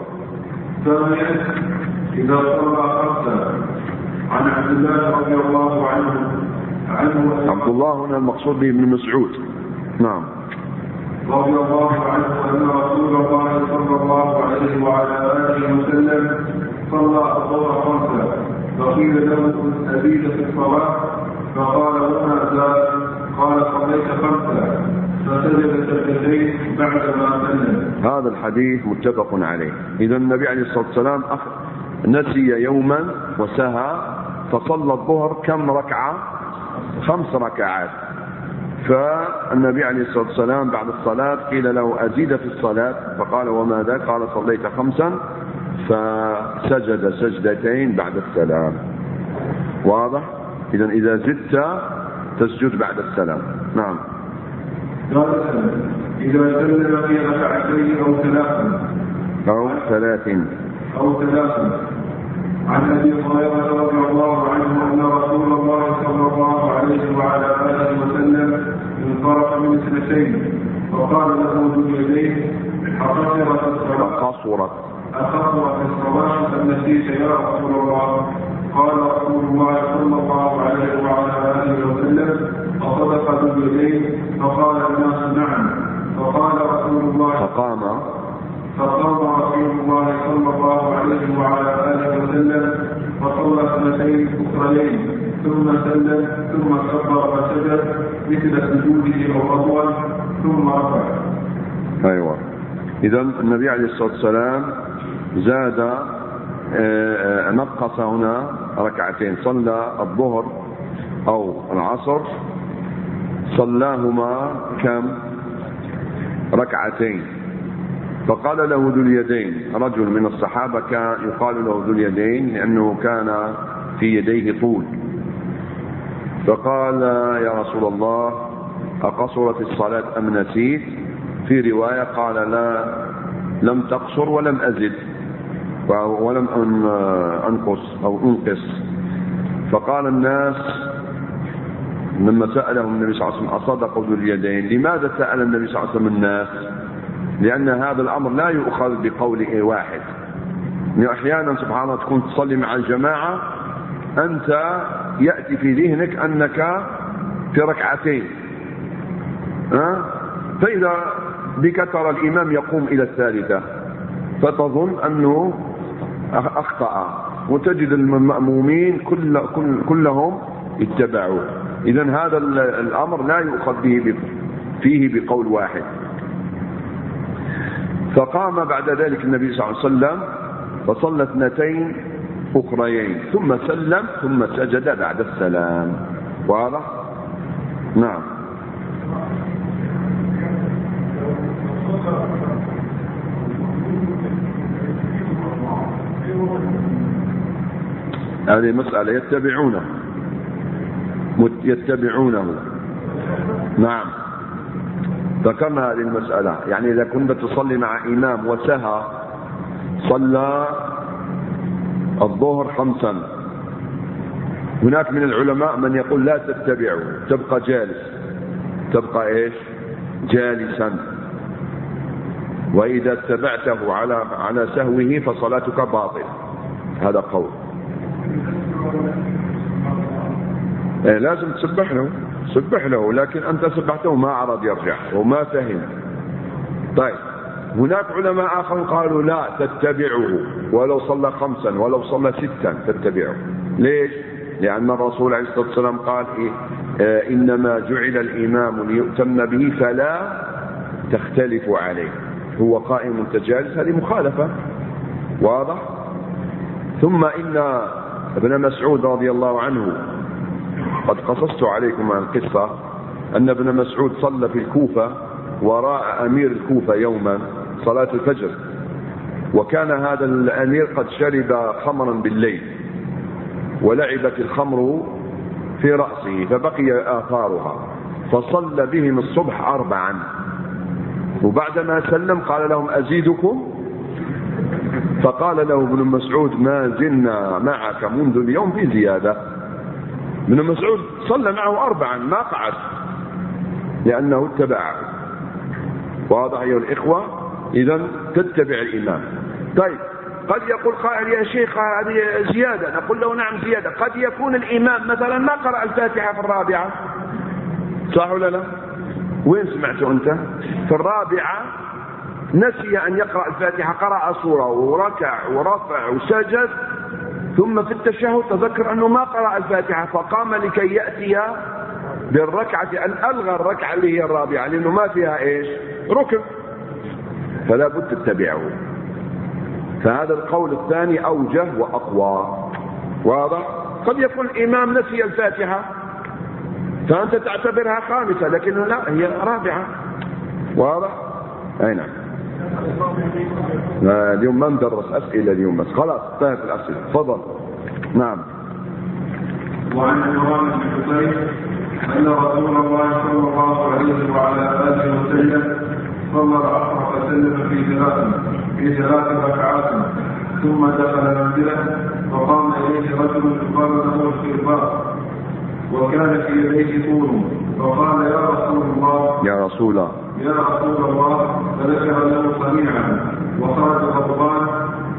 إذا صلى خمسة. عن عبد الله رضي الله عنه عبد الله هنا المقصود به ابن مسعود. نعم. رضي الله عنه أن رسول الله صلى الله عليه وعلى آله وسلم صلى الظهر خمسة، فقيل له أزيد في الصلاة؟ فقال وما زاد؟ قال صليت خمسة، فسجد سجدتين بعدما سلم. هذا الحديث متفق عليه. إذا النبي عليه الصلاة والسلام نسي يوما وسهى فصلى الظهر كم ركعة؟ 5 ركعات. فالنبي عليه الصلاة والسلام بعد الصلاة قيل له أزيد في الصلاة؟ فقال وما ذاك؟ قال صليت 5، فسجد سجدتين بعد السلام. واضح؟ إذا زدت تسجد بعد السلام. نعم. إذا سلم في ركعتين أو ثلاث. عن أبي هريرة رضي الله عنه أن رسول الله صلى الله عليه وعلى آله وسلم انصرف من 2 فقال له ذو اليدين أخصرت الصلاة أم نسيت يا رسول الله؟ قال رسول الله صلى الله عليه وعلى آله وسلم أصدق ذو اليدين؟ فقال الناس نعم. فقام رسول الله صلى الله عليه وعلى آله وسلم فصلى 2 أخريين ثم سلم ثم كبر وسجد مثل سجوده أو أطول ثم رفع. أيوة. إذا النبي عليه الصلاة والسلام زاد، نقص هنا 2 ركعتين. صلى الظهر أو العصر صلاهما كم؟ ركعتين. فقال له ذو اليدين، رجل من الصحابة كان يقال له ذو اليدين لأنه كان في يديه طول، فقال يا رسول الله أقصرت الصلاة أم نسيت؟ في رواية قال لا، لم تقصر ولم أزد ولم أنقص أو أنقص. فقال الناس لما سألهم النبي صلى الله عليه وسلم أصدق ذو اليدين؟ لماذا سأل النبي صلى الله عليه وسلم الناس؟ لأن هذا الأمر لا يؤخذ بقول واحد. يعني أحيانا سبحان الله تكون تصلي مع الجماعة أنت يأتي في ذهنك أنك في ركعتين، فإذا بك ترى الإمام يقوم إلى الثالثة فتظن أنه أخطأ، وتجد المأمومين كلهم اتبعوا. إذن هذا الأمر لا يؤخذ فيه بقول واحد. فقام بعد ذلك النبي صلى الله عليه وسلم فصلى 2 أخريين ثم سلم ثم سجد بعد السلام. واضح؟ نعم. هذه مسألة يتبعونه. نعم، ذكرنا هذه المسألة. يعني إذا كنت تصلي مع إمام وسهى صلى الظهر 5، هناك من العلماء من يقول لا تتبعه، تبقى جالس، تبقى إيش؟ جالسا، وإذا اتبعته على سهوه فصلاتك باطلة. هذا قول. لازم تسبح له، لكن أنت سبحته ما عرض يرجع وما فهم. طيب، هناك علماء آخر قالوا لا تتبعه، ولو صلى 5 ولو صلى 6 تتبعه. ليش؟ لأن الرسول عليه الصلاة والسلام قال إنما جعل الإمام ليؤتم به فلا تختلفوا عليه. هو قائم متجالس، هذه مخالفة. واضح؟ ثم إن ابن مسعود رضي الله عنه، قد قصصت عليكم عن القصة أن ابن مسعود صلى في الكوفة وراء أمير الكوفة يوما صلاة الفجر، وكان هذا الأمير قد شرب خمرا بالليل ولعبت الخمر في رأسه فبقي آثارها، فصلى بهم الصبح 4. وبعدما سلم قال لهم أزيدكم؟ فقال له ابن مسعود ما زلنا معك منذ اليوم في زيادة. ابن مسعود صلى معه 4 ما قعد لأنه اتبعه. واضح أيها الإخوة؟ إذن تتبع الإمام. طيب، قد يقول قائل يا شيخ هذه زيادة، نقول له نعم زيادة. قد يكون الإمام مثلا ما قرأ الفاتحة في 4، صح ولا لا؟ وين سمعته أنت؟ في 4 نسي أن يقرأ الفاتحة، قرأ سورة وركع ورفع وسجد، ثم في التشهد تذكر أنه ما قرأ الفاتحة فقام لكي يأتي بالركعة، أن ألغى الركعة اللي هي 4 لأنه ما فيها إيش؟ ركن، فلا بد تتبعه. فهذا القول الثاني أوجه وأقوى. واضح؟ قد يكون الإمام نسي الفاتحة فأنت تعتبرها 5، لكنه لا، هي 4. واضح؟ أي نعم. اليوم ما ندرس أسئلة اليوم بس، خلاص انتهت الأسئلة. تفضل. نعم. وعن عمران بن حصين أن رسول الله صلى الله عليه وعلى آله وسلم صلى العصر فسلم في 3 ركعات، ثم دخل منزله فقام إليه رجل يقال له الخرباء وكان في يديه طول، فقال يا رسول الله فذكر له صنيعا وخرج غضبان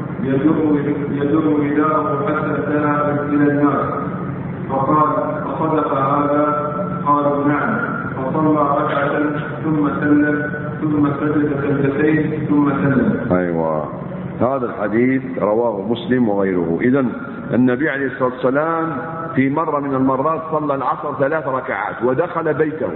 يجر رداءه حتى انتهى إلى الناس، فقال أصدق هذا؟ قالوا نعم. فصلى 2 ثم سلم ثم سجد 2 ثم سلم. أيوة، هذا الحديث رواه مسلم وغيره. إذن النبي عليه الصلاة والسلام في مرة من المرات صلى العصر 3 ركعات ودخل بيته،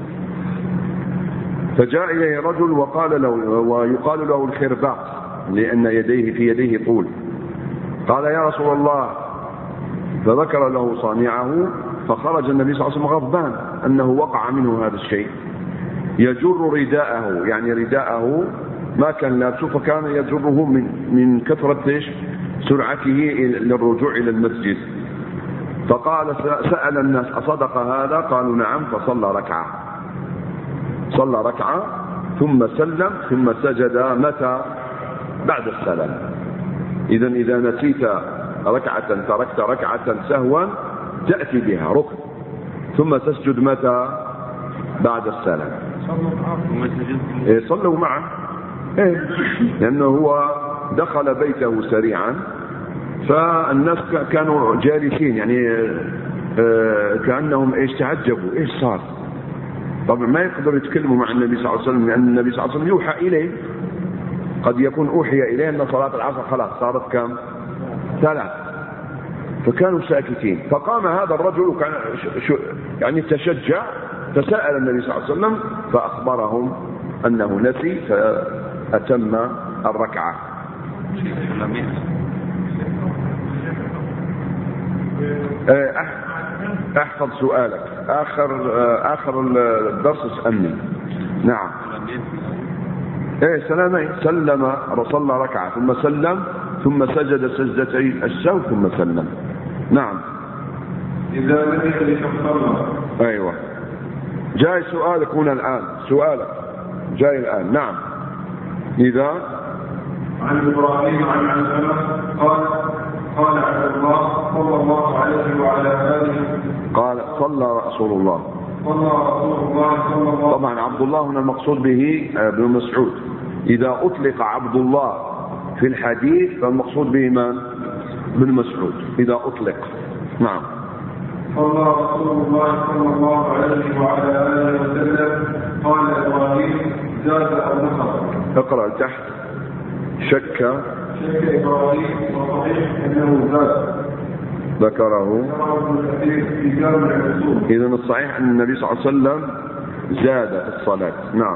فجاء إليه رجل ويقال له الخرباء لأن في يديه طول. قال يا رسول الله، فذكر له صانعه فخرج النبي صلى الله عليه وسلم غضبان أنه وقع منه هذا الشيء، يجر رداءه، يعني رداءه ما كان لابسه فكان يجره من كثرة سرعته للرجوع إلى المسجد. فقال سأل الناس أصدق هذا؟ قالوا نعم. فصلى ركعة، صلى ركعة ثم سلم ثم سجد. متى؟ بعد السلام. إذا نسيت ركعة، تركت ركعة سهوا، تأتي بها ركن ثم تسجد. متى؟ بعد السلام. صلوا معه، لأنه هو دخل بيته سريعا، فالناس كانوا جالسين يعني كأنهم تعجبوا ايش صار. طبعا ما يقدروا يتكلموا مع النبي صلى الله عليه وسلم، لأن النبي صلى الله عليه وسلم يوحى إليه، قد يكون أوحي إليه أن صلاة العصر خلاص صارت كم؟ 3. فكانوا ساكتين. فقام هذا الرجل وكان يعني تشجع، فسأل النبي صلى الله عليه وسلم فأخبرهم أنه نسي، فأتم الركعة. احفظ سؤالك، آخر الدرس اسألني. نعم. سلامين، سلم، صلى ركعة ثم سلم ثم سجد سجدتي السهو ثم سلم. نعم. إذا نسي كفر. أيوة، جاي سؤالك هنا الآن، سؤالك جاي الآن. نعم. إذا عن إبراهيم عن علقمة قال عبد الله صلى الله عليه وعلى آله قال صلى رسول الله طبعا عبد الله هنا المقصود به ابن مسعود. إذا أطلق عبد الله في الحديث فالمقصود به من؟ ابن مسعود إذا أطلق. نعم. صلى رسول الله صلى الله عليه وعلى آله وسلم. قال إبراهيم زاد أو نقص. اقرأ تحت. شك إبراهيم وصحيح أنه زاد. ذكره إذا الصحيح أن النبي صلى الله عليه وسلم زاد في الصلاة. نعم.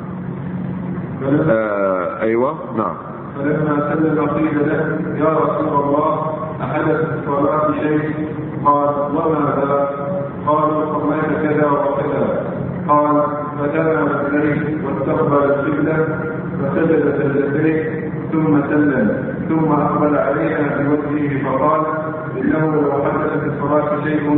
أيوة. نعم. فلما سلم قيل له يا رسول الله أحدث في الصلاة شيء؟ قال وما ذا؟ قالوا صليت كذا وكذا. قال فدنا إليه واستقبل القبلة فسجد سجدتين ثم سلم ثم أقبل علينا بوجهه فقال إنه لو حدث في الصلاة شيء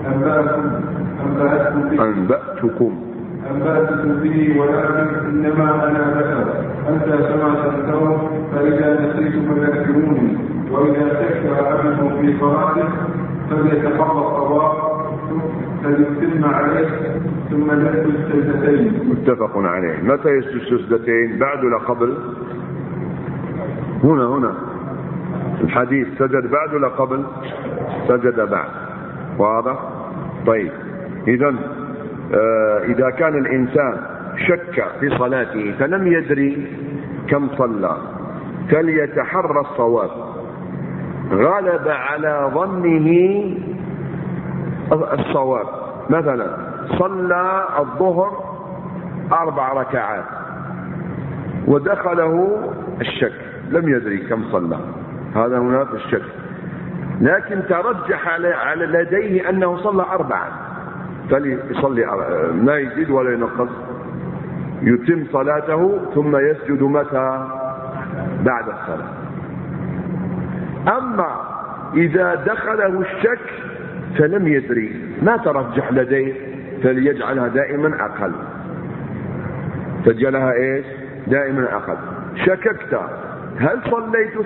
أنبأتكم به ولكن إنما أنا بشر أنت كما تنسون فإذا نسيت فذكروني وإذا شك أحدكم في صلاته فليتقضى الصلاة فليتم عليه ثم يسجد سجدتين. متفق عليه. متى يسجد سجدتين؟ بعد ولا قبل؟ هنا الحديث سجد بعد ولا قبل؟ سجد بعد. واضح؟ طيب. إذا كان الإنسان شك في صلاته فلم يدري كم صلى فليتحرى الصواب. غلب على ظنه الصواب، مثلا صلى الظهر 4 ركعات ودخله الشك، لم يدري كم صلى، هذا هنا في الشك، لكن ترجح على لديه أنه صلى 4 فليصلي، ما يزيد ولا ينقص، يتم صلاته ثم يسجد متى؟ بعد الصلاة. أما إذا دخله الشك فلم يدري، ما ترجح لديه، فليجعلها دائما أقل، تجعلها إيش؟ دائما أقل. شككت هل صليت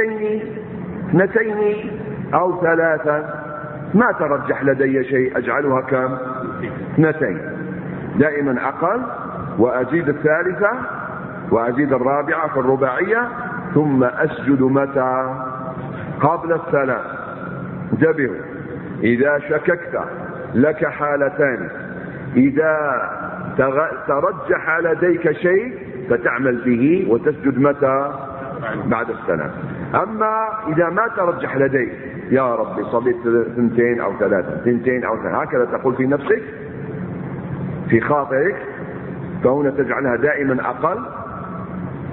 2 أو 3؟ ما ترجح لدي شيء، أجعلها كم؟ 2 دائما أقل، وأزيد 3 وأزيد 4 في الرباعية، ثم أسجد متى؟ قبل السلام. انتبهوا، إذا شككت لك حالتان، إذا ترجح لديك شيء فتعمل به وتسجد متى؟ بعد السلام. أما إذا ما ترجح لديك، يا ربي صليت 2 أو 3 هكذا تقول في نفسك في خاطرك، فهنا تجعلها دائما أقل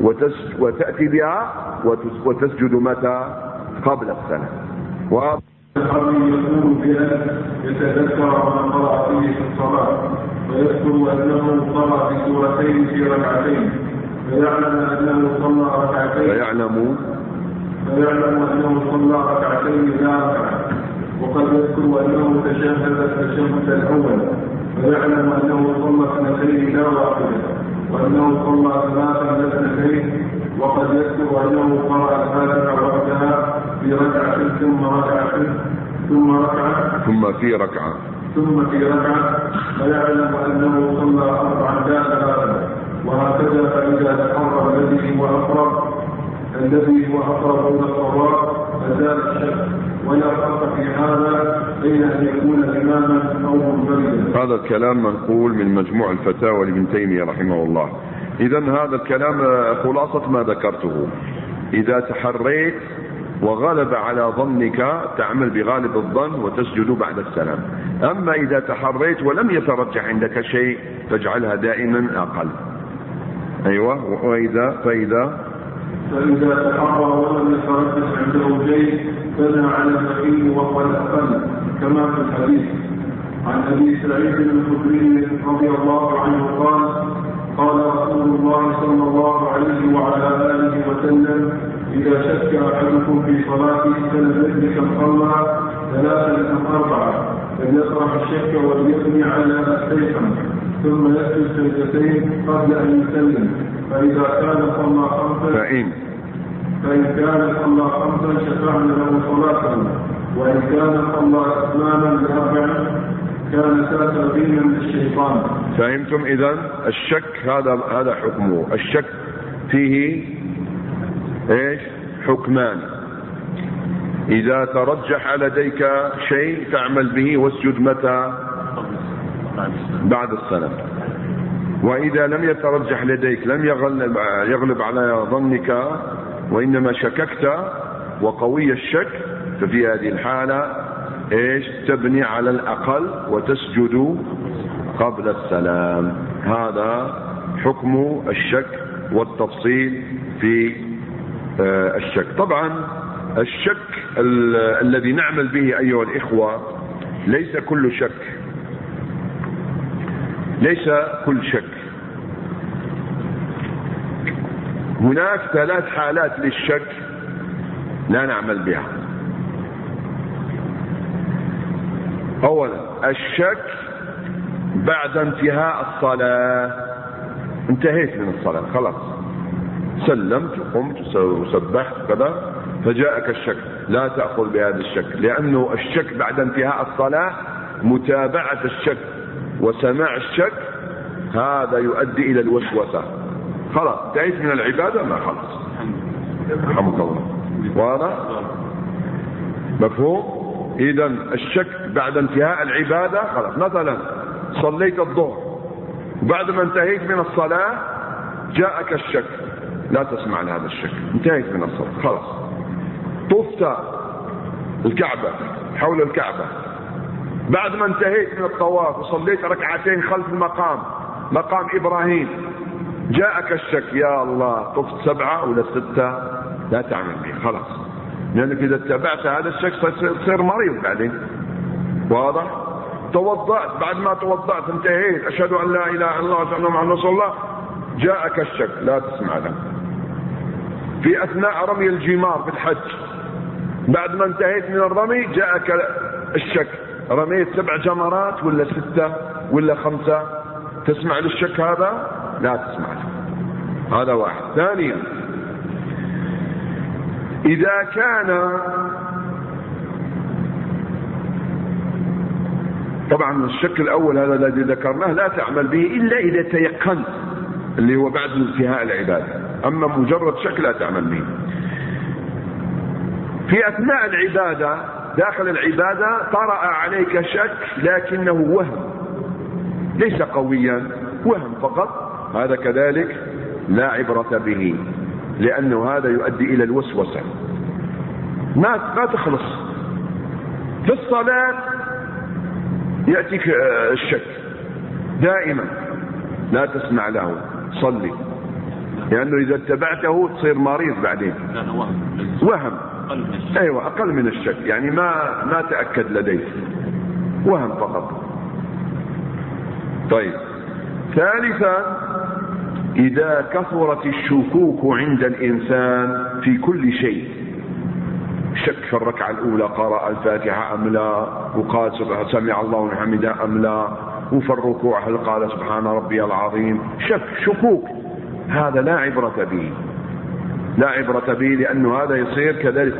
وتأتي بها وتسجد متى؟ قبل السلام. الحرم يكون بأن يتذكر ما قرأ فيه في الصلاة ويذكر أنه قرأ بسورتين في ركعتين فيعلم أنه صلى ركعتين لا ركعة، وقد يذكر أنه تشهد التشهد الأول فيعلم أنه صلى اثنتين لا واحدة، وأنه صلى ثلاثا لا اثنتين، وقد يذكر أنه قرأ الفاتحة وحدها في ركعة ثم في ركعة فيعلم أنه صلى أربعا لا ثلاثا، وهكذا فإذا تحرى الذي هو أقرب إلى الصواب فزال الشك، ولا فرق في هذا بين أن يكون إماما أو منفردا. هذا الكلام منقول من مجموع الفتاوى لابن تيمية رحمه الله. إذن هذا الكلام خلاصة ما ذكرته. إذا تحريت وغلب على ظنك تعمل بغالب الظن وتسجد بعد السلام. أما إذا تحريت ولم يترجح عندك شيء فاجعلها دائما أقل. أيوة. فإذا تحرى ولم يترجح عنده شيء بنى على اليقين وهو الأقل كما في الحديث عن أبي سعيد الخدري رضي الله عنه قال رسول الله صلى الله عليه وعلى آله وسلم: إذا شك أحدكم في صلاته فليدرك الصلاة 3 أم 4 فليطرح الشك وليثني على ما استيقن ثم يسجد سجدتين قبل أن يسلم، فإذا كان صلى 5 فإن كان صلى 5 شفعنا له صلاته، وإن كان صلى إتماما ل4 كان تابعا للشيطان. فهمتم؟ إذن الشك هذا حكمه. الشك فيه ايش؟ حكمان. إذا ترجح لديك شيء تعمل به واسجد متى؟ بعد السلام. وإذا لم يترجح لديك، لم يغلب على ظنك وإنما شككت وقوي الشك، ففي هذه الحالة ايش؟ تبني على الأقل وتسجد قبل السلام. هذا حكم الشك والتفصيل في الشك. طبعا الشك الذي نعمل به أيها الإخوة ليس كل شك، ليس كل شك. هناك 3 حالات للشك لا نعمل بها. أولا الشك بعد انتهاء الصلاة، انتهيت من الصلاة خلاص، سلمت وقمت وسبحت كذا فجاءك الشك، لا تأخذ بهذا الشك، لأنه الشك بعد انتهاء الصلاة متابعة الشك وسماع الشك هذا يؤدي إلى الوسوسة. خلاص انتهيت من العبادة، ما خلاص رحمك الله. واضح؟ مفهوم؟ إذن الشك بعد انتهاء العبادة خلاص. مثلا صليت الظهر وبعد ما انتهيت من الصلاة جاءك الشك، لا تسمع لهذا الشك، انتهيت من الصلاة خلاص. طفت الكعبة، حول الكعبة، بعد ما انتهيت من الطواف وصليت 2 ركعتين خلف مقام إبراهيم، جاءك الشك، يا الله طفت 7 ولا 6، لا تعمل به خلاص، لأنك إذا اتبعت هذا الشك تصير مريض بعدين. واضح؟ توضأت، بعد ما توضأت انتهيت، أشهد أن لا إله إلا الله وأشهد أن محمدا رسول الله، جاءك الشك، لا تسمع له. في أثناء رمي الجمار في الحج، بعد ما انتهيت من الرمي جاءك الشك، رميت 7 جمرات ولا 6 ولا 5، تسمع للشك هذا؟ لا تسمع له. هذا واحد. ثانيا إذا كان، طبعا الشك الأول هذا الذي ذكرناه لا تعمل به إلا إذا تيقنت، اللي هو بعد انتهاء العبادة. أما مجرد شك لا تعمل به. في أثناء العبادة، داخل العبادة، طرأ عليك شك لكنه وهم ليس قويا، وهم فقط، هذا كذلك لا عبرة به، لأنه هذا يؤدي إلى الوسوسة، ما تخلص. في الصلاة يأتيك الشك دائما، لا تسمع له، صلي، لأنه إذا اتبعته تصير مريض بعدين. وهم أقل من الشك. أيوة أقل من الشك، يعني ما تأكد لديك، وهم فقط. طيب، ثالثا إذا كثرت الشكوك عند الإنسان في كل شيء، شك في الركعة الأولى قرأ الفاتحة أم لا، وقال سمع الله لمن حمده أم لا، وفي الركوع هل قال سبحان ربي العظيم، شكوك، هذا لا عبرة به، لا عبرة به، لأنه هذا يصير كذلك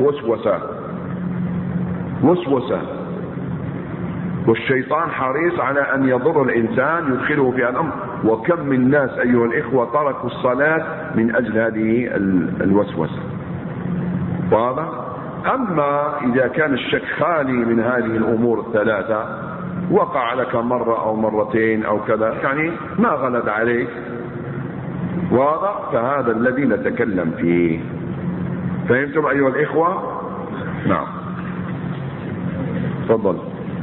وسوسة، والشيطان حريص على أن يضر الإنسان يدخله في الأمر. وكم من ناس أيها الإخوة تركوا الصلاة من أجل هذه الوسوسة. واضح؟ أما إذا كان الشك خالي من هذه الأمور الثلاثة، وقع لك مرة أو مرتين أو كذا، يعني ما غلب عليك، واضح، فهذا الذي نتكلم فيه. فهمتم أيها الإخوة؟ نعم، تفضل.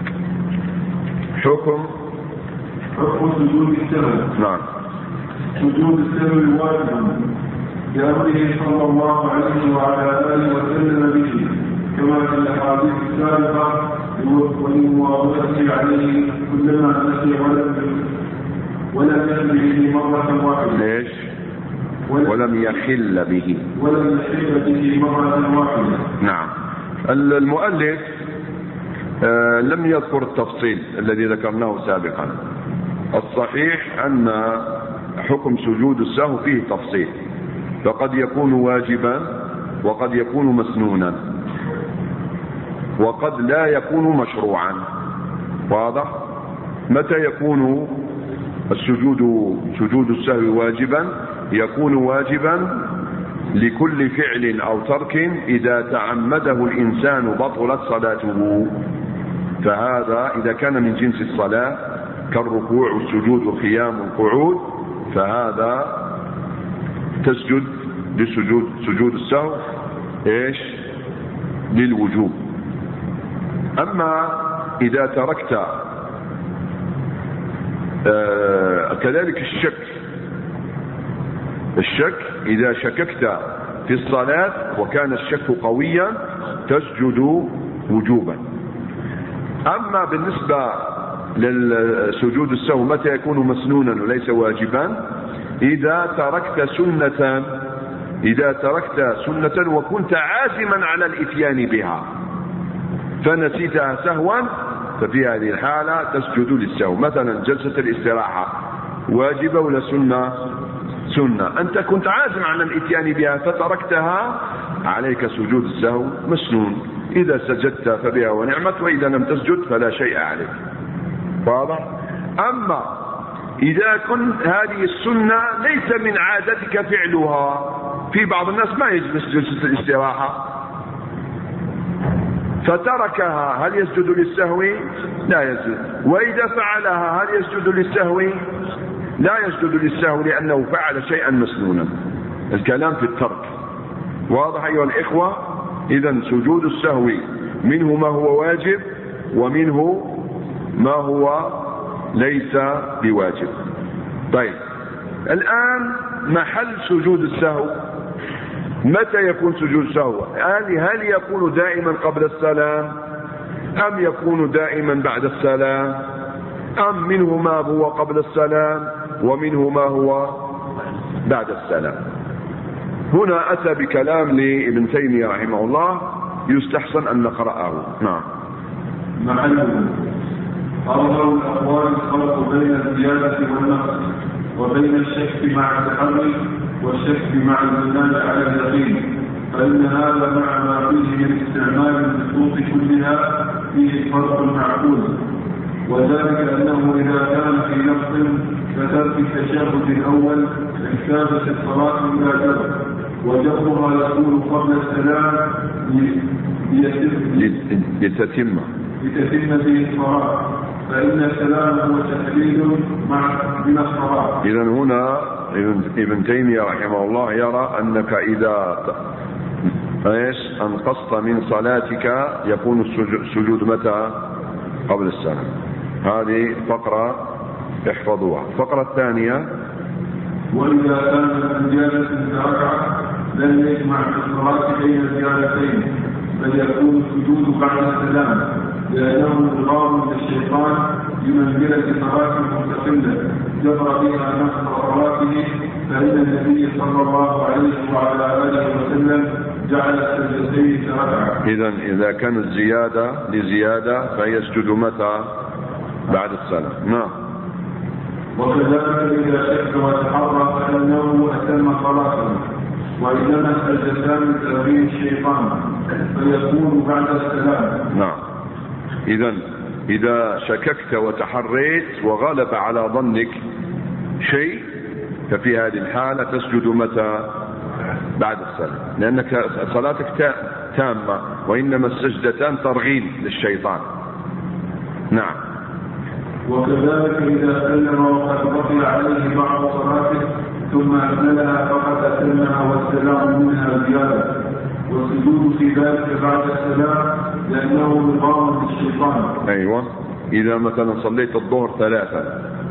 حكم سجود السهو. نعم. سجود السهو واجب بأمره صلى الله عليه وعلى آله وسلم به، كما في الأحاديث السابقة، ولمواظبته عليه كلما نسي ولم يخل به مرة واحدة. ليش؟ ولم يخل به مرة واحدة. نعم. المؤلف لم يذكر التفصيل الذي ذكرناه سابقا. الصحيح أن حكم سجود السهو فيه تفصيل، فقد يكون واجبا وقد يكون مسنونا وقد لا يكون مشروعا. واضح؟ متى يكون سجود السهو واجبا؟ يكون واجبا لكل فعل أو ترك إذا تعمده الإنسان بطلت صلاته، فهذا إذا كان من جنس الصلاة كالركوع والسجود والقيام والقعود، فهذا تسجد سجود السهو ايش؟ للوجوب. أما إذا تركت كذلك الشك إذا شككت في الصلاة وكان الشك قويا تسجد وجوبا. أما بالنسبة للسجود السهو متى يكون مسنونا وليس واجبا؟ إذا تركت سنة وكنت عازما على الإتيان بها فنسيتها سهوا، ففي هذه الحالة تسجد للسهو. مثلا جلسة الاستراحة واجبة ولا سنة؟ أنت كنت عازم على الإتيان بها فتركتها، عليك سجود السهو مسنون، إذا سجدت فبها ونعمت، وإذا لم تسجد فلا شيء عليك. واضح؟ أما إذا كنت هذه السنة ليس من عادتك فعلها، في بعض الناس ما يجلس جلسة الاستراحة فتركها، هل يسجد للسهو؟ لا يسجد. وإذا فعلها هل يسجد للسهو؟ لا يسجد للسهو، لأنه فعل شيئا مسنونا. الكلام في الترك. واضح أيها الإخوة؟ إذن سجود السهو منه ما هو واجب ومنه ما هو ليس بواجب. طيب، الآن محل سجود السهو، متى يكون سجود السهو؟ هل يكون دائما قبل السلام أم يكون دائما بعد السلام، أم منه ما هو قبل السلام ومنه ما هو بعد السلام؟ هنا أتى بكلام لابن تيمية رحمه الله يستحسن أن نقرأه. نعم. محله أظهر الأقوال الفرق بين الزيادة والنقص، وبين الشك مع التحري والشك مع البناء على اليقين، فإن هذا مع ما فيه من استعمال النصوص كلها فيه فرق معقول، وذلك أنه إذا كان في نقص كترك التشهد الأول احتاجت الصلاة إلى جبر، وجبرها يكون قبل السلام لتتم به الصلاة، فإن السلام هو تحليل من الصلاة. إذن هنا ابن تيمية رحمه الله يرى أنك إذا أنقصت من صلاتك يكون السجود متى؟ قبل السلام. هذه فقرة احفظوها. الفقرة الثانية: وإذا كان الزيادة ركعة لم يجمع في الصلاة بين الزيادتين، فيكون السجود بعد السلام، لأنه إرغام للشيطان بمنزلة صلاة مستقلة جبر بها نفس صلاته، فإن النبي صلى الله عليه وعلى آله وسلم جعل السجدتين ركعة. إذا كانت زيادة لزيادة فيسجد متى؟ بعد السلام. نعم. وكذلك إذا شك وتحرى فإنه أتم صلاته، وإنما السجدتان من تأويل الشيطان فيكون بعد السلام. نعم. إذا شككت وتحريت وغلب على ظنك شيء ففي هذه الحالة تسجد متى؟ بعد السلام، لأنك صلاتك تامة، وإنما السجدتان ترغيب للشيطان. نعم. وكذلك إذا سلم وقد بقي عليه بعض صلاته ثم أكملها فقد أتمها والسلام منها زيادة، والسجود في ذلك بعد السلام لأنه نظام للشيطان. أيوة. إذا مثلا صليت الظهر 3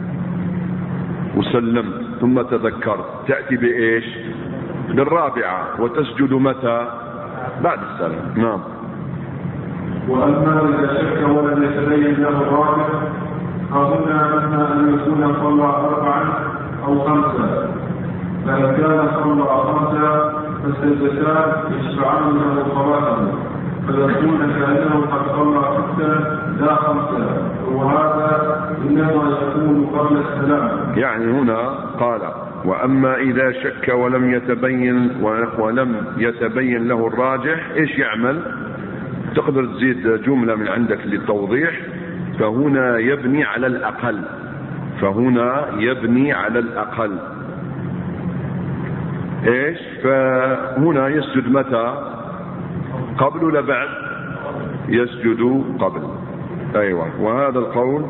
وسلمت ثم تذكرت تأتي بإيش؟ بالرابعة وتسجد متى؟ بعد السلام. نعم. وأما إذا شك ولم يتبين له الرابع فهنا أما أن يكون صلى 4 أو 5، فإن كان صلى 5 فالسجدتان يشفعان له صلاته، فيكون كأنه قد صلى 6 لا 5، وهذا إنما يكون قبل السلام. يعني هنا قال: وأما إذا شك ولم يتبين له الراجح، إيش يعمل؟ تقدر تزيد جملة من عندك للتوضيح. فهنا يبني على الأقل. إيش؟ فهنا يسجد متى؟ قبل ولا بعد؟ يسجد قبل. أيوة. وهذا القول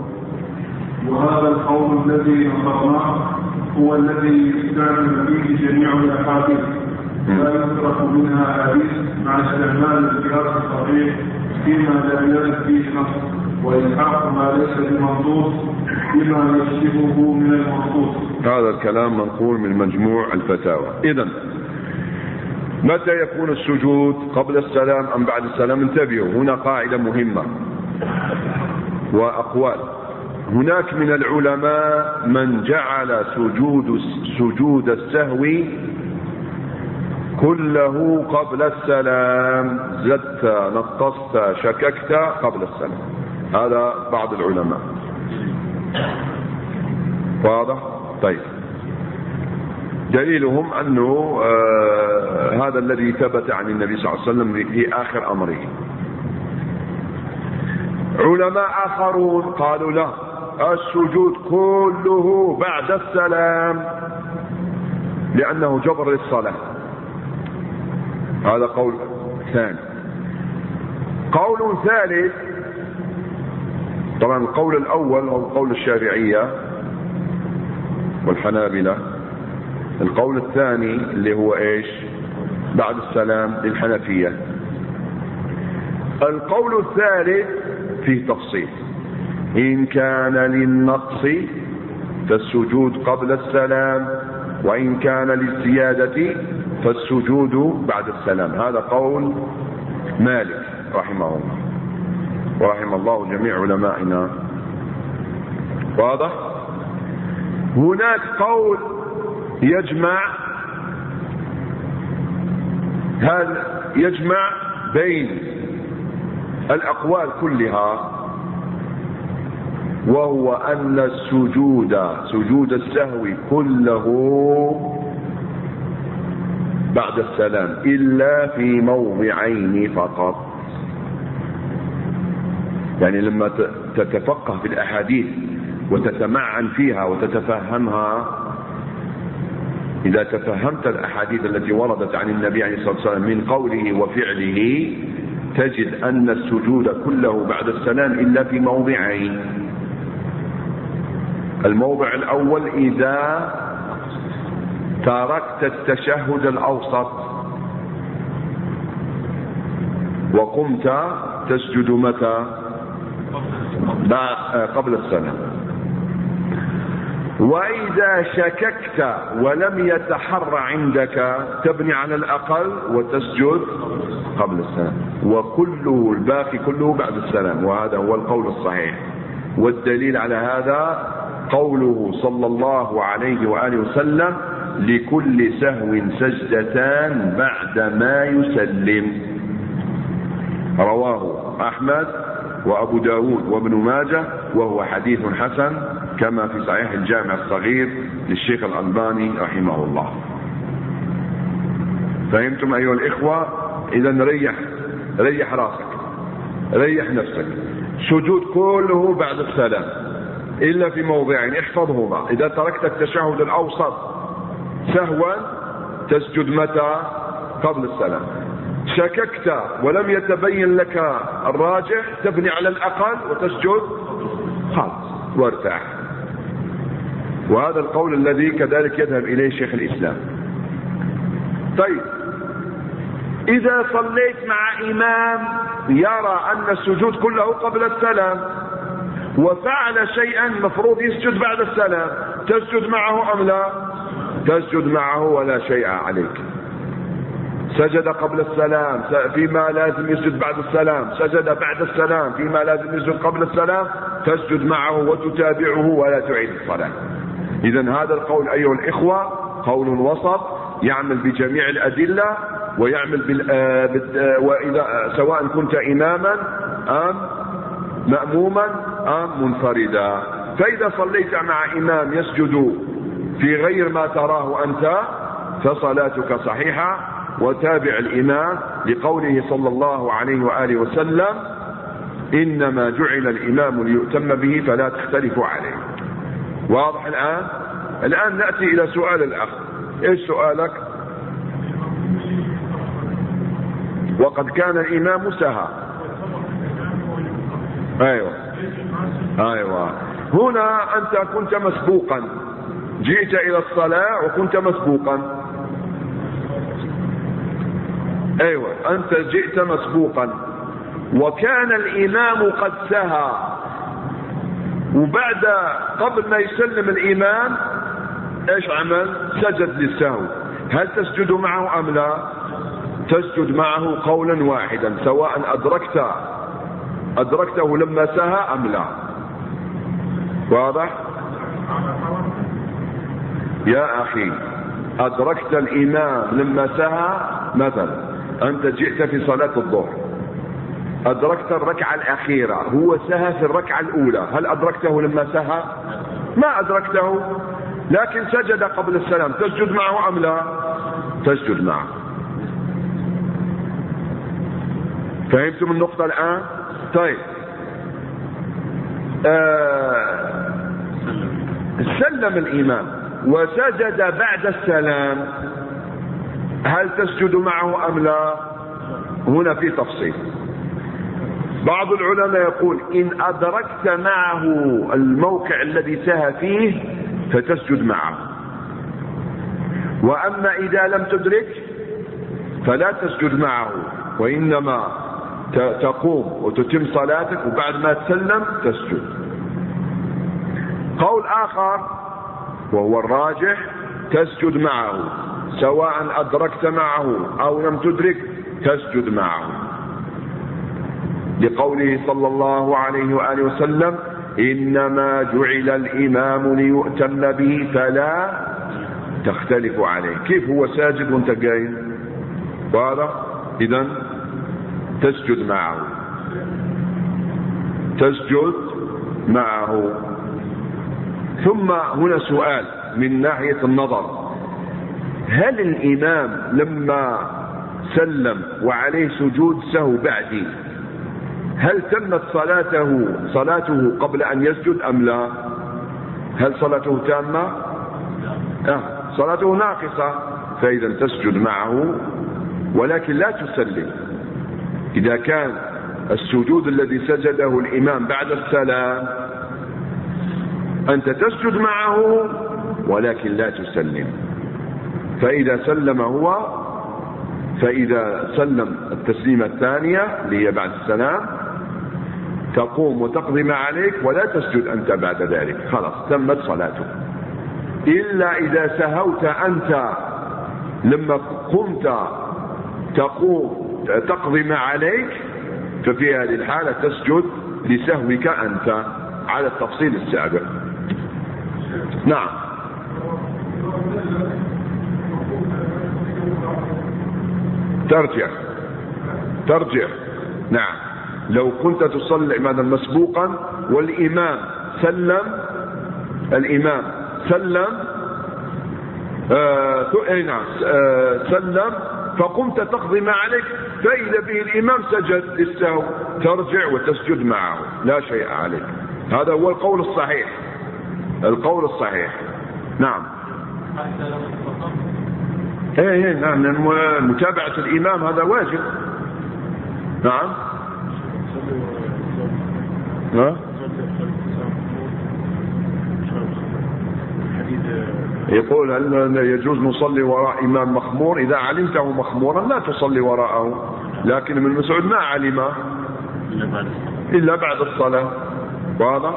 الذي نظرناه هو الذي يستعمل فيه جميع الأحاديث، لا يترك منها حديث مع استعمال القياس الصحيح فيما لم يرد فيه نص، وإلحاق ما ليس بمنصوص بما يشبهه من المنصوص. هذا الكلام منقول من مجموع الفتاوى. إذن متى يكون السجود؟ قبل السلام أم بعد السلام؟ انتبهوا، هنا قاعدة مهمة وأقوال. هناك من العلماء من جعل سجود السهو كله قبل السلام، زدت نقصت شككت قبل السلام. هذا بعض العلماء. واضح؟ طيب. دليلهم أنه هذا الذي ثبت عن النبي صلى الله عليه وسلم في آخر أمره. علماء آخرون قالوا لا، السجود كله بعد السلام لأنه جبر للصلاة. هذا قول ثاني. قول ثالث، طبعا القول الأول هو قول الشافعية والحنابلة. القول الثاني اللي هو إيش؟ بعد السلام للحنفية. القول الثالث فيه تفصيل: إن كان للنقص فالسجود قبل السلام، وإن كان للزيادة فالسجود بعد السلام. هذا قول مالك رحمه الله ورحم الله جميع علمائنا. واضح؟ هناك قول يجمع بين الأقوال كلها، وهو أن سجود السهو كله بعد السلام إلا في موضعين فقط. يعني لما تتفقه في الأحاديث وتتمعن فيها وتتفهمها، إذا تفهمت الأحاديث التي وردت عن النبي عليه الصلاة والسلام من قوله وفعله، تجد أن السجود كله بعد السلام إلا في موضعين. الموضع الأول: إذا تركت التشهد الأوسط وقمت تسجد متى؟ قبل السلام. وإذا شككت ولم يتحرى عندك تبني على الأقل وتسجد قبل السلام، وكله الباقي كله بعد السلام، وهذا هو القول الصحيح. والدليل على هذا قوله صلى الله عليه وآله وسلم: لكل سهو سجدتان بعد ما يسلم. رواه أحمد وأبو داود وابن ماجه، وهو حديث حسن كما في صحيح الجامع الصغير للشيخ الألباني رحمه الله. فهمتم أيها الإخوة؟ إذا ريح راسك، ريح نفسك. سجود كله بعد السلام إلا في موضعين احفظهما. إذا تركت التشهد الأوسط سهوا تسجد متى؟ قبل السلام. شككت ولم يتبين لك الراجح تبني على الأقل وتسجد خلاص وارتاح. وهذا القول الذي كذلك يذهب إليه شيخ الإسلام. طيب، إذا صليت مع إمام يرى أن السجود كله قبل السلام وفعل شيئا مفروض يسجد بعد السلام، تسجد معه أم لا؟ تسجد معه ولا شيء عليك. سجد قبل السلام فيما لازم يسجد بعد السلام، سجد بعد السلام فيما لازم يسجد قبل السلام، تسجد معه وتتابعه ولا تعيد الصلاة. إذن هذا القول أيها الإخوة قول وسط يعمل بجميع الأدلة، ويعمل وإذا سواء كنت إماما أم مأموما أم منفردا. فإذا صليت مع إمام يسجد في غير ما تراه أنت فصلاتك صحيحة، وتابع الإمام لقوله صلى الله عليه وآله وسلم: إنما جعل الإمام ليؤتم به فلا تختلفوا عليه. واضح الآن؟ الآن نأتي إلى سؤال الأخ. إيش سؤالك؟ وقد كان الإمام سهى. أيوة هنا أنت كنت مسبوقا، جئت إلى الصلاة وكنت مسبوقا. أيوة أنت جئت مسبوقا وكان الإمام قد سهى، وبعد قبل ما يسلم الإمام إيش عمل؟ سجد للسهو. هل تسجد معه أم لا؟ تسجد معه قولا واحدا، سواء أدركته لما سهى أم لا. واضح؟ يا أخي، أدركت الإمام لما سهى، مثلا أنت جئت في صلاة الظهر أدركت الركعة الأخيرة، هو سهى في الركعة الأولى، هل أدركته لما سهى؟ ما أدركته، لكن سجد قبل السلام، تسجد معه أم لا؟ تسجد معه. فهمتم النقطة الآن؟ طيب، سلم الإمام وسجد بعد السلام، هل تسجد معه أم لا؟ هنا في تفصيل. بعض العلماء يقول إن أدركت معه الموقع الذي سهى فيه فتسجد معه، وأما إذا لم تدرك فلا تسجد معه، وإنما تقوم وتتم صلاتك وبعد ما تسلم تسجد. قول آخر وهو الراجح تسجد معه، سواء أدركت معه أو لم تدرك تسجد معه، لقوله صلى الله عليه وآله وسلم: إنما جعل الإمام ليؤتم به فلا تختلف عليه. كيف هو ساجد وانت قايم؟ واضح؟ إذن تسجد معه، تسجد معه. ثم هنا سؤال من ناحية النظر: هل الإمام لما سلم وعليه سجود سهو بعدي هل تمت صلاته قبل أن يسجد أم لا؟ هل صلاته تامة؟ صلاته ناقصة، فإذا تسجد معه ولكن لا تسلم. إذا كان السجود الذي سجده الإمام بعد السلام أنت تسجد معه ولكن لا تسلم. فإذا سلم التسليمة الثانية اللي هي بعد السلام تقوم وتقضي ما عليك ولا تسجد أنت بعد ذلك، خلاص تمت صلاته. إلا إذا سهوت أنت لما قمت تقوم تقضي ما عليك، ففي هذه الحالة تسجد لسهوك أنت على التفصيل السابق. نعم. ترجع. نعم. لو كنت تصلي مثلا مسبوقا والإمام سلم سلم فقمت تقضي ما عليك، فإذا به الإمام سجد للسهو، ترجع وتسجد معه لا شيء عليك. هذا هو القول الصحيح. نعم. نعم، متابعة الإمام هذا واجب. نعم. يقول هل يجوز نصلي وراء إمام مخمور؟ إذا علمته مخمورا لا تصلي وراءه، لكن ابن مسعود ما علم إلا بعد الصلاة. واضح؟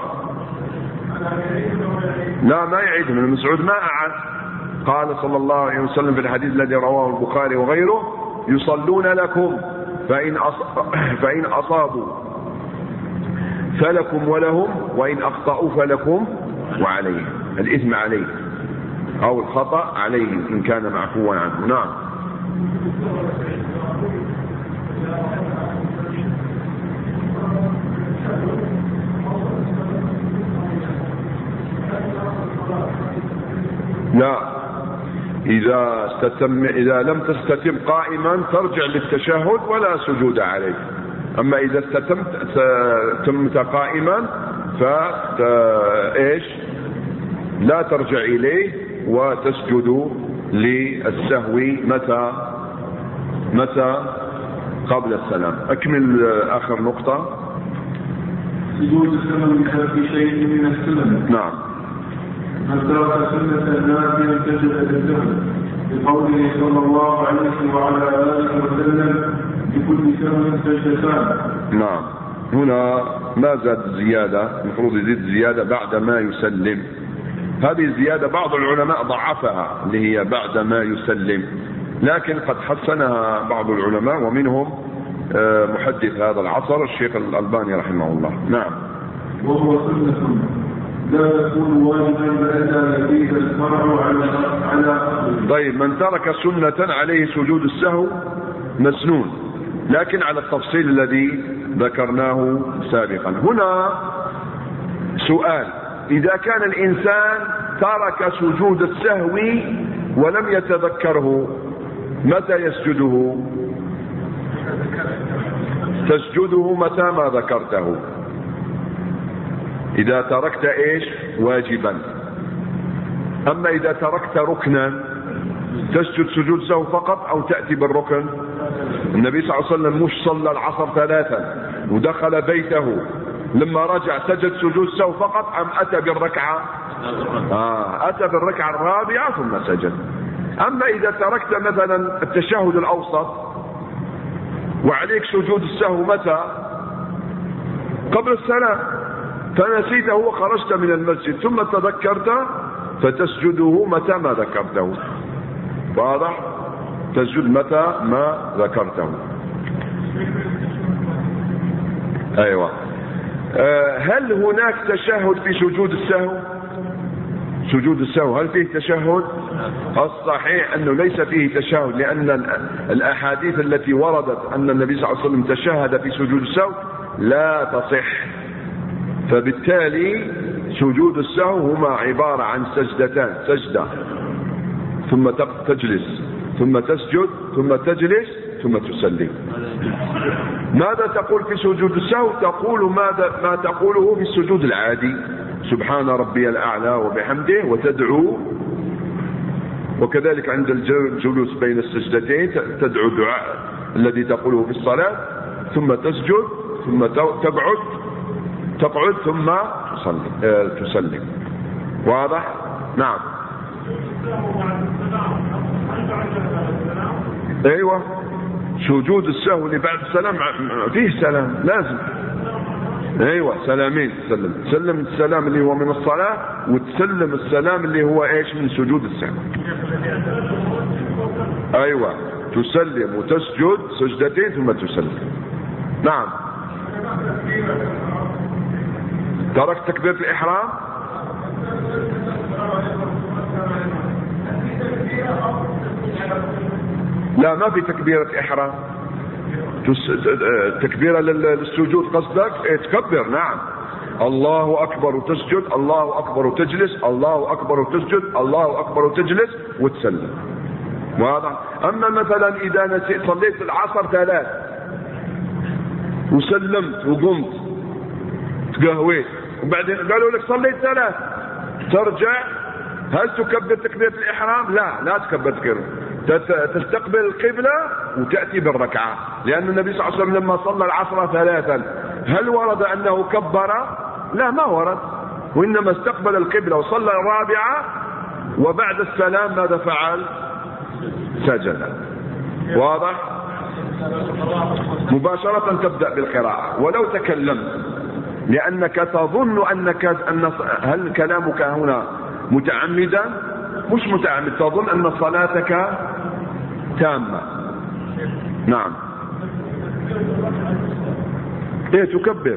لا، ما يعيد. ابن مسعود ما أعاد. قال صلى الله عليه وسلم في الحديث الذي رواه البخاري وغيره: يصلون لكم فإن أصابوا فلكم ولهم، وإن أخطأوا فلكم وعليهم. الإثم عليه أو الخطأ عليهم إن كان معفوا عنه. نعم. لا، إذا لم تستتم قائما ترجع للتشهد ولا سجود عليك. أما إذا استتمت قائما لا ترجع إليه وتسجد للسهو متى قبل السلام. أكمل آخر نقطة. سجود السهو في شيء من السنن. نعم. من ترك سنة نافلة سجد للسهو، بقوله صلى الله عليه وعلى آله وسلم: لكل سهو سجدتان. نعم. هنا ما زاد زيادة، المفروض يزيد زيادة بعد ما يسلم. هذه الزيادة بعض العلماء ضعفها، اللي هي بعد ما يسلم، لكن قد حسنها بعض العلماء، ومنهم محدث هذا العصر الشيخ الألباني رحمه الله. نعم. وهو سنة لا يكون واجبا إلا يزيد الفرع على. طيب، من ترك سنة عليه سجود السهو مسنون، لكن على التفصيل الذي ذكرناه سابقا. هنا سؤال: إذا كان الإنسان ترك سجود السهو ولم يتذكره، متى يسجده؟ تسجده متى ما ذكرته. إذا تركت واجبا. أما إذا تركت ركنا تسجد سجود سهو فقط أو تأتي بالركن. النبي صلى الله عليه وسلم مش صلى العصر 3 ودخل بيته، لما رجع سجد سجود سهو فقط أم أتى بالركعة؟ أتى بالركعة الرابعة ثم سجد. أما إذا تركت مثلا التشهد الأوسط وعليك سجود السهو متى؟ قبل السلام، فنسيته وخرجت من المسجد ثم تذكرت، فتسجده متى ما ذكرته. واضح؟ تسجد متى ما ذكرته. أيوة. هل هناك تشهد في سجود السهو؟ سجود السهو هل فيه تشهد؟ الصحيح أنه ليس فيه تشهد، لأن الأحاديث التي وردت أن النبي صلى الله عليه وسلم تشهد في سجود السهو لا تصح. فبالتالي سجود السهو هما عبارة عن سجدتان: سجدة ثم تجلس ثم تسجد ثم تجلس ثم تسلم. ماذا تقول في سجود السهو؟ تقول ما تقوله في السجود العادي: سبحان ربي الأعلى وبحمده، وتدعو. وكذلك عند الجلوس بين السجدتين تدعو الدعاء الذي تقوله في الصلاة، ثم تسجد ثم تقعد ثم تسلم. واضح؟ نعم. ايوه، سجود السهو اللي بعد السلام فيه سلام لازم. ايوه، سلامين. تسلم السلام اللي هو من الصلاة، وتسلم السلام اللي هو من سجود السهو. ايوه، تسلم وتسجد سجدتين ثم تسلم. نعم. تركت تكبيرة الإحرام؟ لا، ما في تكبيرة إحرام. تكبيرة للسجود قصدك؟ إيه تكبر. نعم. الله أكبر وتسجد، الله أكبر وتجلس، الله أكبر وتسجد، الله أكبر وتجلس وتسلم. واضح؟ أما مثلا إذا نسيت صليت العصر 3 وسلمت وقمت تقهويت وبعدين قالوا لك صليت 3 ترجع، هل تكبر تكبيرة الإحرام؟ لا تكبر تكبيرة، تستقبل القبلة وتأتي بالركعة، لأن النبي صلى الله عليه وسلم لما صلى العصر 3 هل ورد أنه كبر؟ لا، ما ورد، وإنما استقبل القبلة وصلى الرابعة، وبعد السلام ماذا فعل؟ سجد. واضح؟ مباشرة تبدأ بالقراءة ولو تكلمت، لأنك تظن هل كلامك هنا متعمدا؟ مش متعمد، تظن أن صلاتك تامة. نعم. ايه تكبر؟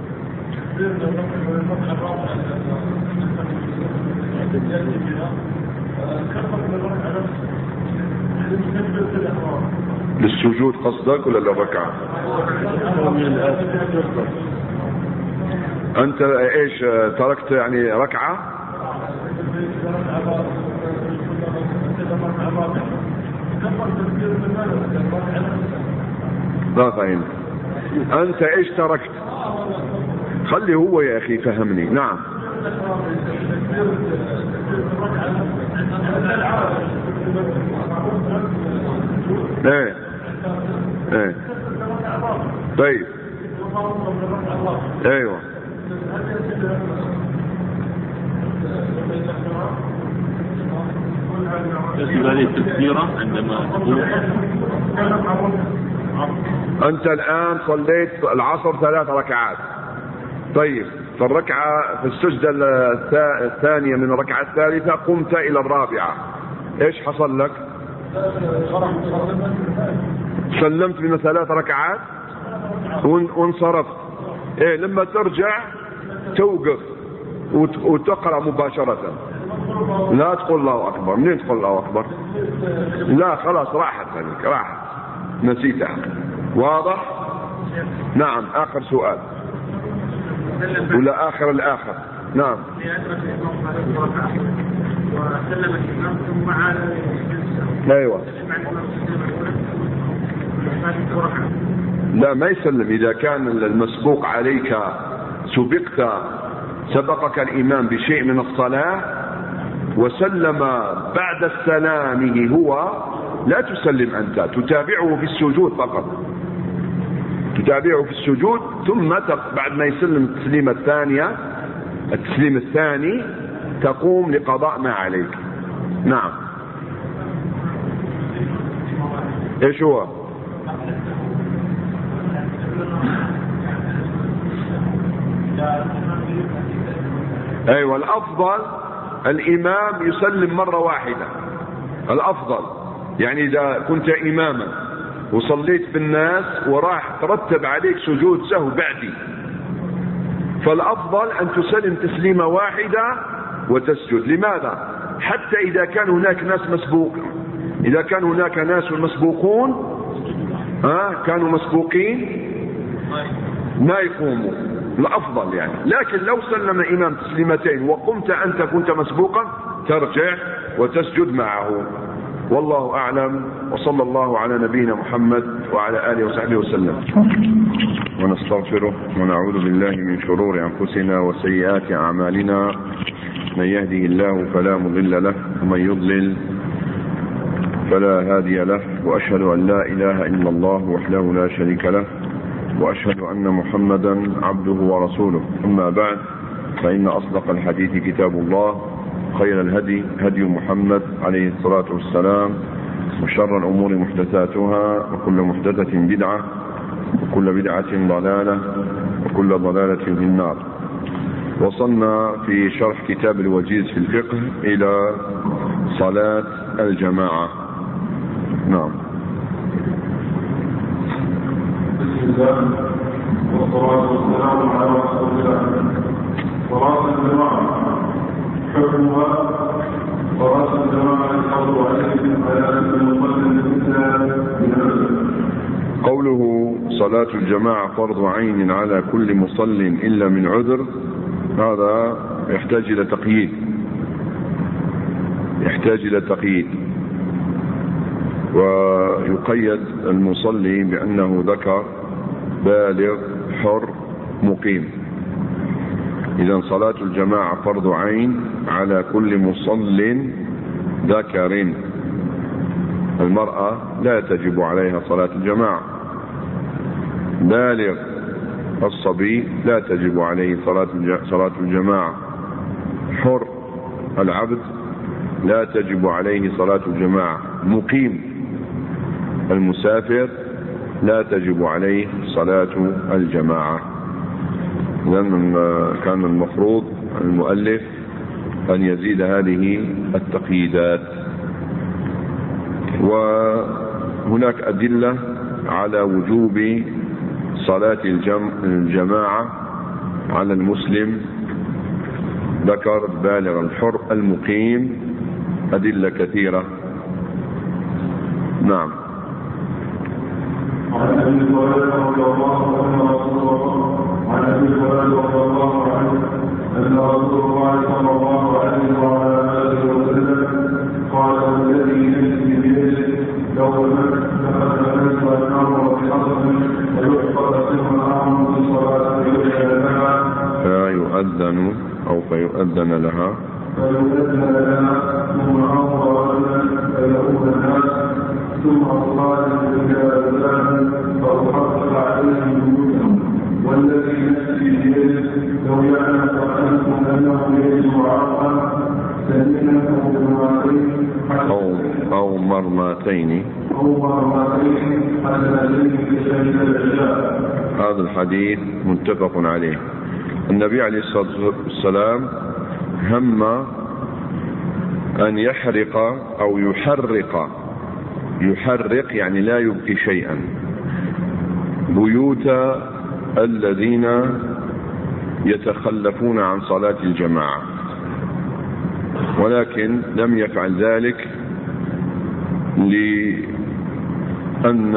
للسجود قصدك ولا للركعة؟ أنت إيش تركت يعني ركعة؟ لا فهمت. أنت إيش تركت؟ خلي هو يا أخي فهمني. نعم. ايه طيب. ايوه. هذه التكبيرة عندما أنت الآن صليت العصر 3 ركعات. طيب، في الركعة في السجدة الثانية من الركعة الثالثة قمت إلى الرابعة، إيش حصل لك؟ سلمت من 3 ركعات وانصرفت. إيه لما ترجع توقف وتقرأ مباشرة، لا تقول الله أكبر. منين تقول الله أكبر؟ لا خلاص راحت عليك، راحت نسيتها. واضح؟ نعم. آخر سؤال ولا آخر الآخر؟ نعم. أيوة. لا ما يسلم. إذا كان المسبوق عليك سبقك الإمام بشيء من الصلاة وسلم بعد السلام هو، لا تسلم أنت، تتابعه في السجود فقط، تتابعه في السجود، ثم بعد ما يسلم التسليم الثاني تقوم لقضاء ما عليك. نعم. ايش هو؟ ايوه الافضل الامام يسلم مرة واحدة، الافضل. يعني اذا كنت اماما وصليت بالناس وراح ترتب عليك سجود سهو بعدي، فالافضل ان تسلم تسليمة واحدة وتسجد. لماذا؟ حتى اذا كان هناك ناس اذا كان هناك ناس مسبوقون كانوا مسبوقين ما يقوموا، الافضل يعني. لكن لو سلم امام تسليمتين وقمت انت كنت مسبوقا ترجع وتسجد معه. والله اعلم، وصلى الله على نبينا محمد وعلى اله وصحبه وسلم. ونستغفره ونعوذ بالله من شرور انفسنا وسيئات اعمالنا، من يهده الله فلا مضل له ومن يضلل فلا هادي له، واشهد ان لا اله الا الله وحده لا شريك له، وأشهد أن محمدا عبده ورسوله. أما بعد، فإن أصدق الحديث كتاب الله، خير الهدي هدي محمد عليه الصلاة والسلام، وشر الأمور محدثاتها، وكل محدثة بدعة، وكل بدعة ضلالة، وكل ضلالة في النار. وصلنا في شرح كتاب الوجيز في الفقه إلى صلاة الجماعة. نعم. الإسلام والصلاة والسلام على رسول الله. صلاة الجماعة حكمها صلاة الجماعة الأرض عليهم على المصلي الإسلام من الأسلام. قوله صلاة الجماعة فرض عين على كل مصل إلا من عذر، هذا يحتاج إلى تقييد، ويقيد المصلي بأنه ذكر بالغ حر مقيم. إذن صلاة الجماعة فرض عين على كل مصل ذكر. المرأة لا تجب عليها صلاة الجماعة، بالغ الصبي لا تجب عليه صلاة الجماعة، حر العبد لا تجب عليه صلاة الجماعة، مقيم المسافر لا تجب عليه صلاة الجماعة. لأن كان المفروض المؤلف أن يزيد هذه التقييدات. وهناك أدلة على وجوب صلاة الجماعة على المسلم ذكر بالغ الحر المقيم، أدلة كثيرة. نعم. عن أبي هريرة رضي الله عنه أن رسول الله صلى الله عليه وعلى آله وسلم قال: الذي نفسي بيده لو دخل الناس والنار بحصر ويحفظ ثم أعظم في صلاة فيؤذن أو فيؤذن لها ثم أمر رجلا فيؤذن الناس ثم أصلى إلى الإسلام فأحفظ عليهم بيوتهم. والذي نفسي بيده لو يعلم أحدكم أنه يجب عرقا سمينا أو مرمتين هذا الحديث متفق عليه. النبي عليه الصلاة والسلام هم أن يحرق أو يحرق يعني لا يبقي شيئا بيوت الذين يتخلفون عن صلاة الجماعة، ولكن لم يفعل ذلك لأن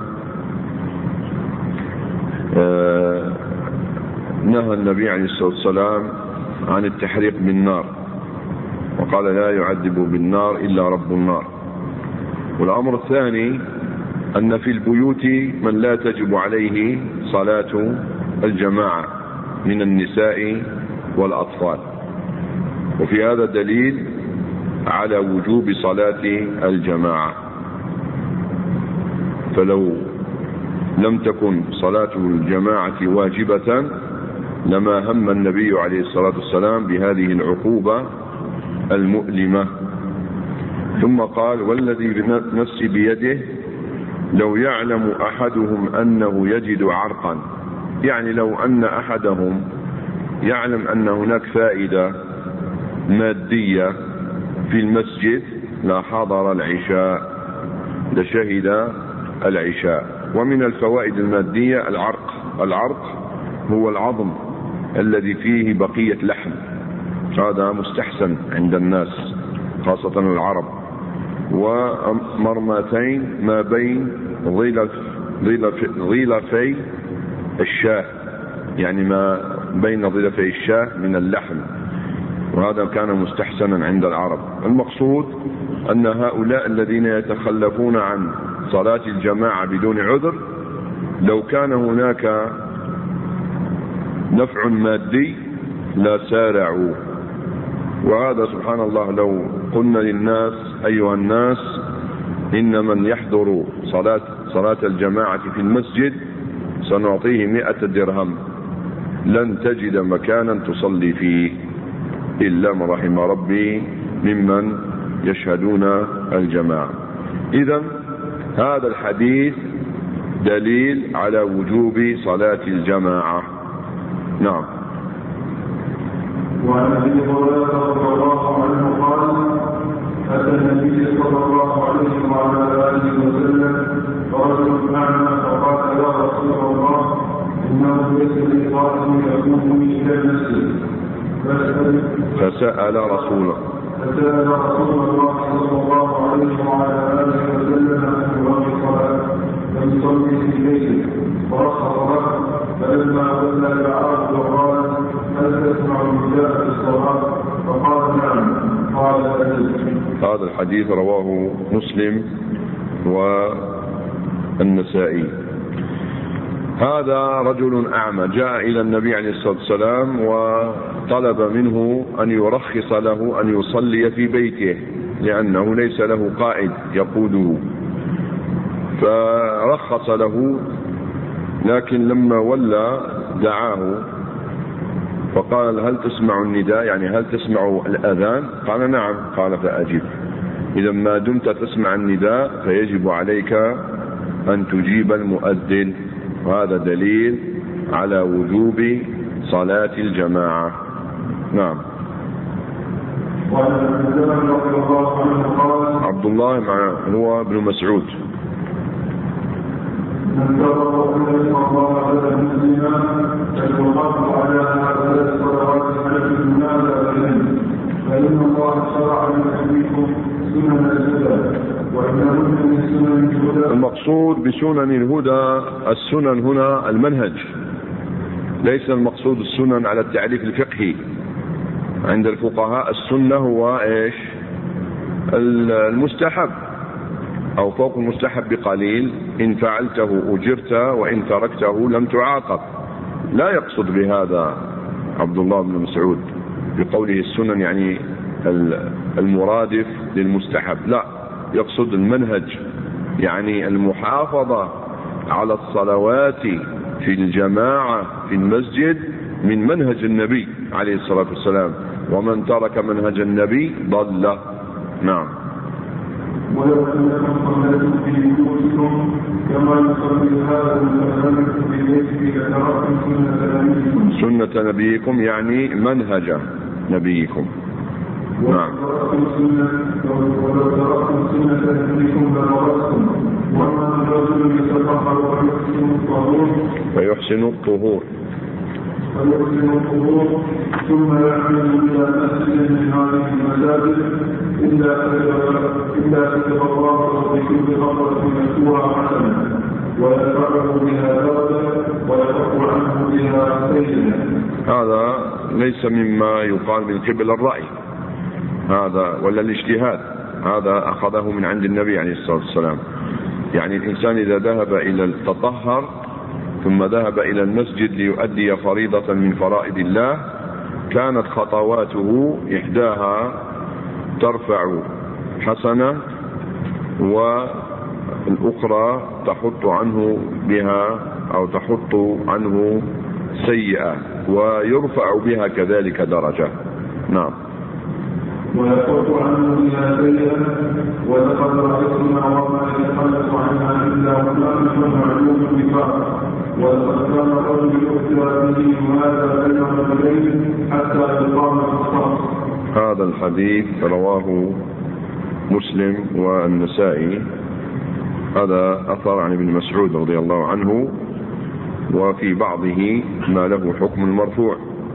نهى النبي عليه الصلاة والسلام عن التحريق بالنار، وقال: لا يعذب بالنار إلا رب النار. والأمر الثاني أن في البيوت من لا تجب عليه صلاة الجماعة من النساء والأطفال، وفي هذا دليل على وجوب صلاة الجماعة. فلو لم تكن صلاة الجماعة واجبة لما هم النبي عليه الصلاة والسلام بهذه العقوبة المؤلمة. ثم قال: والذي نفسي بيده لو يعلم أحدهم أنه يجد عرقا، يعني لو أن أحدهم يعلم أن هناك فائدة مادية في المسجد لحضر العشاء، لشهد العشاء. ومن الفوائد المادية العرق هو العظم الذي فيه بقية لحم، هذا مستحسن عند الناس خاصة العرب. ومرمتين ما بين ظلفي الشاة، يعني ما بين ظلفي الشاة من اللحم، وهذا كان مستحسنا عند العرب. المقصود أن هؤلاء الذين يتخلفون عن صلاة الجماعة بدون عذر لو كان هناك نفع مادي لا سارعوا. وهذا سبحان الله لو قلنا للناس: أيها الناس، إن من يحضر صلاة الجماعة في المسجد سنعطيه 100 درهم، لن تجد مكانا تصلي فيه إلا من رحم ربي ممن يشهدون الجماعة. إذن هذا الحديث دليل على وجوب صلاة الجماعة. نعم. وعن ابي هريره رضي الله عنه قال: اتى النبي صلى الله عليه وعلى اله وسلم رجل اعمى فقال يا رسول الله إنه ليس لي قائم يقومني إلى المسجد فسأل رسول الله صلى الله عليه وعلى آله وسلم أن يوافق فيصلي في بيته ورخص له فلما وصل إلى العرض وقال هل تسمع النداء في الصلاة؟ فقال نعم. قال هذا الحديث رواه مسلم والنسائي. هذا رجل أعمى جاء إلى النبي عليه الصلاة والسلام وطلب منه أن يرخص له أن يصلي في بيته لأنه ليس له قائد يقوده، فرخص له، لكن لما ولى دعاه فقال هل تسمع النداء، يعني هل تسمع الأذان؟ قال نعم. قال فأجب. إذا ما دمت تسمع النداء فيجب عليك أن تجيب المؤذن، وهذا دليل على وجوب صلاة الجماعة. نعم. عبد الله هو ابن مسعود. من تبرأ إليه الله على مسلما فالوقف على هذه الصلوات التي ماذا بهم، فإن الله شرع لنبيكم سنن الهدى وإنهن من سنن الهدى. المقصود بسنن الهدى السنن هنا المنهج، ليس المقصود السنن على التعريف الفقهي. عند الفقهاء السنة هو ايش؟ المستحب أو فوق المستحب بقليل، إن فعلته أجرت وإن تركته لم تعاقب. لا يقصد بهذا عبد الله بن مسعود بقوله السنن يعني المرادف للمستحب، لا، يقصد المنهج، يعني المحافظة على الصلوات في الجماعة في المسجد من منهج النبي عليه الصلاة والسلام، ومن ترك منهج النبي ضل. نعم. ولو أنكم صليتم في بيوتكم كما يصلي هذا المؤمن في بيته لتركتم سنة نبيكم يعني منهج نبيكم. نعم. ولو تركتم سنة نبيكم لمرضتم، وما الرجل يتطهر فيحسن الطهور ثم يعمل إلى مسجد من هذه المساجد إلا كتب الله بكل خطوة مكتوبة حسنة ويدفعه بها درجة ويدفع عنه بها سيئة. هذا ليس مما يقال من قبل الرأي هذا ولا الاجتهاد، هذا أخذه من عند النبي عليه الصلاة والسلام. يعني الإنسان إذا ذهب إلى التطهر ثم ذهب إلى المسجد ليؤدي فريضة من فرائض الله، كانت خطواته إحداها ترفع حسنة والأخرى تحط عنه بها أو تحط عنه سيئة ويرفع بها كذلك درجة. نعم. ويحط عنه بها سيئة ولقد رأيتنا وما يتخلف عنها إلا مؤمن معلوم النفاق، ولقد كان الرجل يؤتى به وهذا بين رجلين حتى يقام في الصف. هذا الحديث رواه مسلم والنسائي. هذا أثر عن ابن مسعود رضي الله عنه، وفي بعضه ما له حكم المرفوع.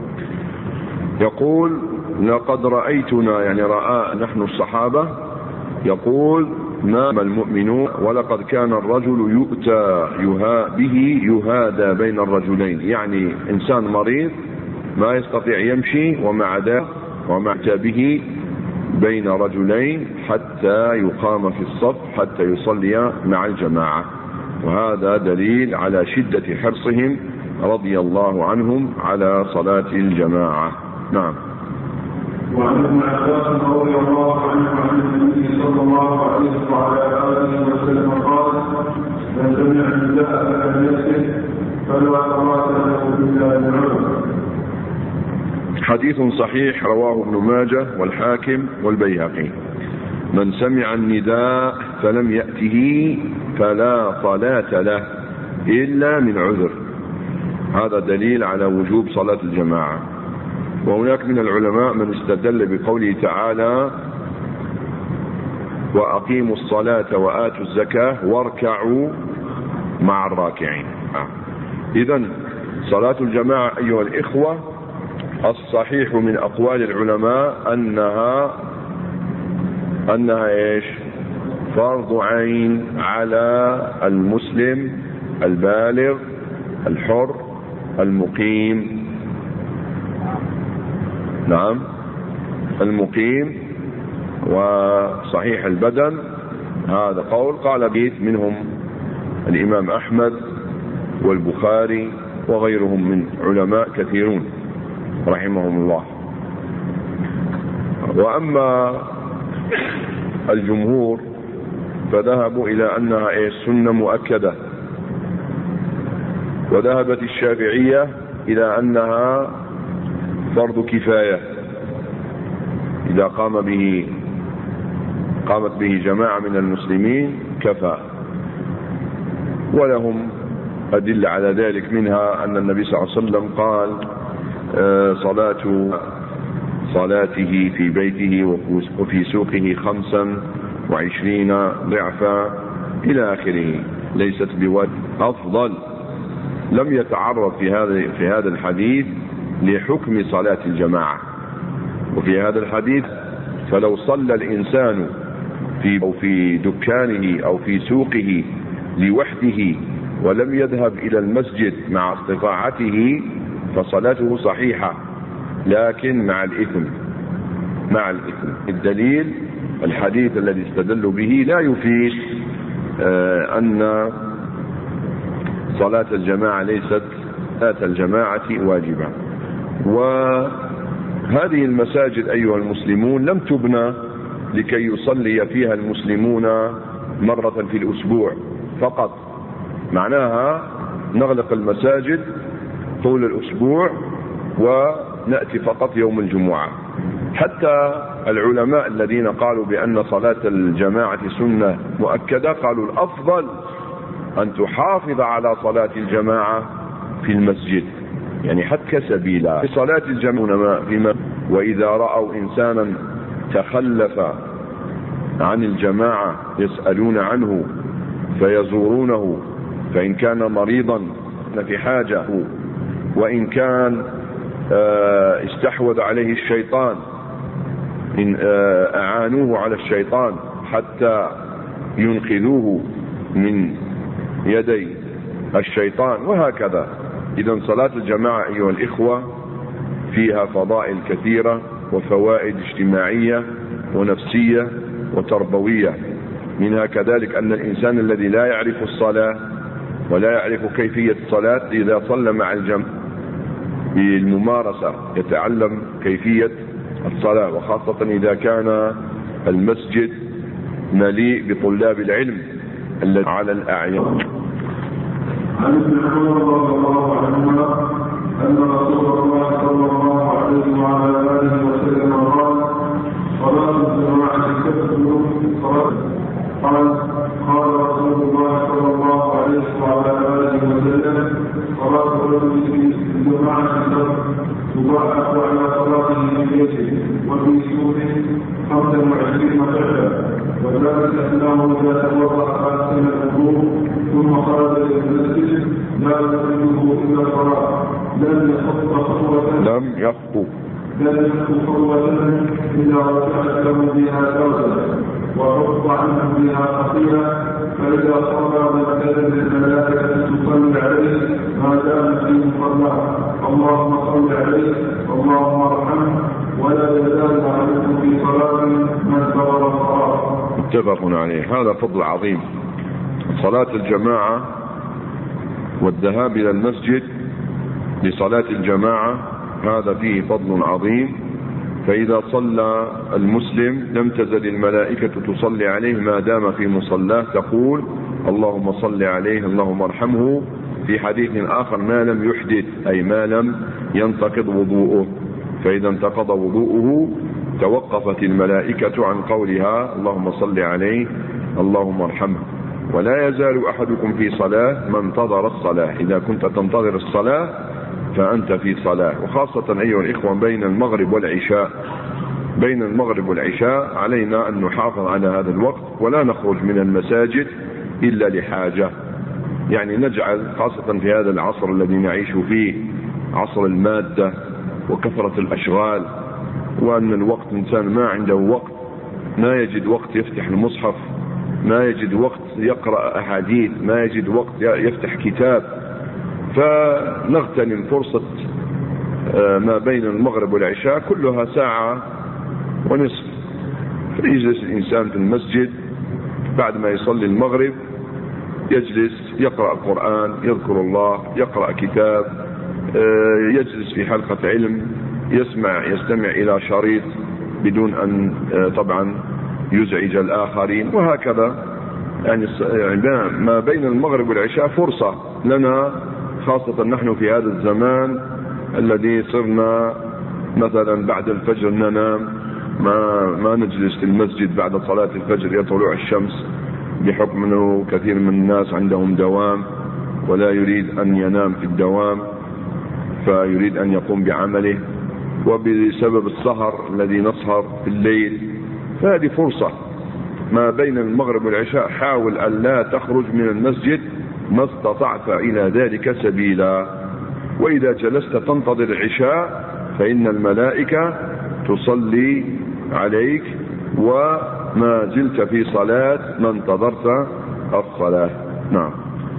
يقول لقد رأيتنا، يعني رأى نحن الصحابة، يقول نام المؤمنون ولقد كان الرجل يؤتى به يهادى بين الرجلين، يعني إنسان مريض ما يستطيع يمشي ومع به بين رجلين حتى يقام في الصف حتى يصلي مع الجماعة، وهذا دليل على شدة حرصهم رضي الله عنهم على صلاة الجماعة. نعم. وعن ابن عباس رضي الله عنه عن النبي صلى الله عليه وعلى آله وسلم قال: من سمع النداء فلم يسكت فلا صلاة له إلا بالعذر. حديث صحيح رواه ابن ماجه والحاكم والبيهقي. من سمع النداء فلم يأته فلا صلاة له إلا من عذر. هذا دليل على وجوب صلاة الجماعة. وهناك من العلماء من استدل بقوله تعالى: وأقيموا الصلاة وآتوا الزكاة واركعوا مع الراكعين. إذن صلاة الجماعة أيها الإخوة الصحيح من أقوال العلماء أنها إيش؟ فرض عين على المسلم البالغ الحر المقيم. نعم، المقيم وصحيح البدن. هذا قول قال بيت منهم الإمام أحمد والبخاري وغيرهم من علماء كثيرون رحمهم الله. وأما الجمهور فذهبوا إلى أنها سنة مؤكدة، وذهبت الشافعية إلى أنها فرض كفاية إذا قامت به جماعة من المسلمين كفى. ولهم أدلة على ذلك، منها أن النبي صلى الله عليه وسلم قال صلاته في بيته وفي سوقه 25 ضعفا إلى آخره ليست بوجه أفضل. لم يتعرض في هذا الحديث لحكم صلاة الجماعة. وفي هذا الحديث فلو صلى الإنسان في دكانه أو في سوقه لوحده ولم يذهب إلى المسجد مع استطاعته فصلاته صحيحة، لكن مع الإثم. الدليل الحديث الذي استدلوا به لا يفيد أن صلاة الجماعة ليست صلاة الجماعة واجبة. وهذه المساجد أيها المسلمون لم تبنى لكي يصلي فيها المسلمون مرة في الأسبوع فقط، معناها نغلق المساجد طول الأسبوع ونأتي فقط يوم الجمعة. حتى العلماء الذين قالوا بأن صلاة الجماعة سنة مؤكدة قالوا الأفضل أن تحافظ على صلاة الجماعة في المسجد، يعني حتى سبيلا في صلاة الجماعة. وإذا رأوا إنسانا تخلف عن الجماعة يسألون عنه فيزورونه، فإن كان مريضا في حاجة، وإن كان استحوذ عليه الشيطان إن أعانوه على الشيطان حتى ينقذوه من يدي الشيطان، وهكذا. إذن صلاة الجماعة أيها الإخوة فيها فضائل كثيرة وفوائد اجتماعية ونفسية وتربوية. منها كذلك أن الإنسان الذي لا يعرف الصلاة ولا يعرف كيفية الصلاة إذا صلى مع الجماعة بالممارسة يتعلم كيفية الصلاة، وخاصة إذا كان المسجد مليء بطلاب العلم الذي على الأعين. عن ابن عمر رضي الله عنهما أن رسول الله صلى الله عليه وعلى آله وسلم قال: صلاة الجماعة تكفر صلاة. قال رسول الله صلى الله عليه وعلى آله وسلم: صلاة الرجل في الجماعة تضاعف على صلاته في بيته وفي سوقه 25 ضعفا، وذلك أنه إذا توضأ فأحسن الوضوء ثم خرج إلى المسجد لا يخرجه إلا صلاة لم يخط خطوة إلا رجعت له بها درجة وحط عنه بها خطيئة، فإذا صلى بالكذب الملائكة تصلي عليه ما دام في مصلاه: اللهم صل عليه اللهم ارحمه ولا يزال عليكم في صلاة من صبر الصلاة. متفق عليه. هذا فضل عظيم، صلاة الجماعة والذهاب إلى المسجد لصلاة الجماعة هذا فيه فضل عظيم. فإذا صلى المسلم لم تزل الملائكة تصلي عليه ما دام في مصلاه، تقول: اللهم صل عليه اللهم ارحمه. في حديث آخر: ما لم يحدث، أي ما لم ينتقض وضوءه. فإذا انتقض وضوءه توقفت الملائكة عن قولها اللهم صل عليه اللهم ارحمه. ولا يزال أحدكم في صلاة ما انتظر الصلاة. إذا كنت تنتظر الصلاة فأنت في صلاة. وخاصة أيها الإخوة بين المغرب والعشاء علينا أن نحافظ على هذا الوقت ولا نخرج من المساجد إلا لحاجة. يعني نجعل خاصة في هذا العصر الذي نعيش فيه، عصر المادة وكثرة الأشغال، وأن الوقت إنسان ما عنده وقت، ما يجد وقت يفتح المصحف، ما يجد وقت يقرأ أحاديث، ما يجد وقت يفتح كتاب. فنغتنم فرصة ما بين المغرب والعشاء كلها ساعة ونصف، فيجلس الإنسان في المسجد بعد ما يصلي المغرب، يجلس يقرأ القرآن، يذكر الله، يقرأ كتاب، يجلس في حلقة علم، يستمع إلى شريط بدون أن طبعا يزعج الآخرين، وهكذا. يعني ما بين المغرب والعشاء فرصة لنا، خاصة نحن في هذا الزمان الذي صرنا مثلا بعد الفجر ننام، ما نجلس في المسجد بعد صلاة الفجر طلوع الشمس، بحكم أنه كثير من الناس عندهم دوام ولا يريد أن ينام في الدوام، فيريد أن يقوم بعمله، وبسبب السهر الذي نسهر في الليل. فهذه فرصة ما بين المغرب والعشاء، حاول أن لا تخرج من المسجد ما استطعت إلى ذلك سبيلا. وإذا جلست تنتظر العشاء فإن الملائكة تصلي عليك، وما زلت في صلاة ما انتظرت الصلاة. نعم.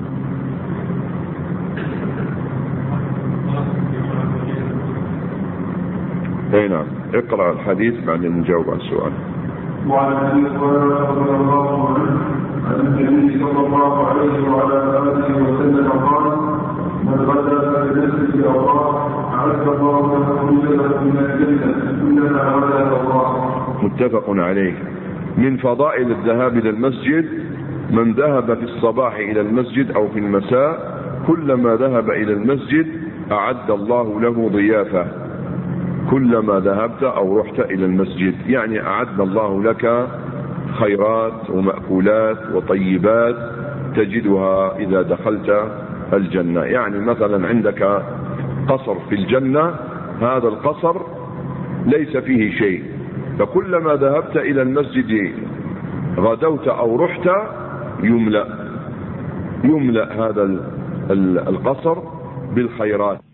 اي نعم، اقرأ الحديث بعدين نجاوب على السؤال. وعن ابي هريره رضي الله عنه عن النبي صلى الله عليه وعلى اله وسلم قال: من غدا فلنفسه الله اعز الله له نزله من الجنه كلما غدا الله. متفق عليه. من فضائل الذهاب الى المسجد: من ذهب في الصباح الى المسجد او في المساء كلما ذهب الى المسجد اعد الله له ضيافه. كلما ذهبت أو رحت إلى المسجد يعني أعد الله لك خيرات ومأكولات وطيبات تجدها إذا دخلت الجنة. يعني مثلا عندك قصر في الجنة، هذا القصر ليس فيه شيء، فكلما ذهبت إلى المسجد غدوت أو رحت يملأ هذا القصر بالخيرات.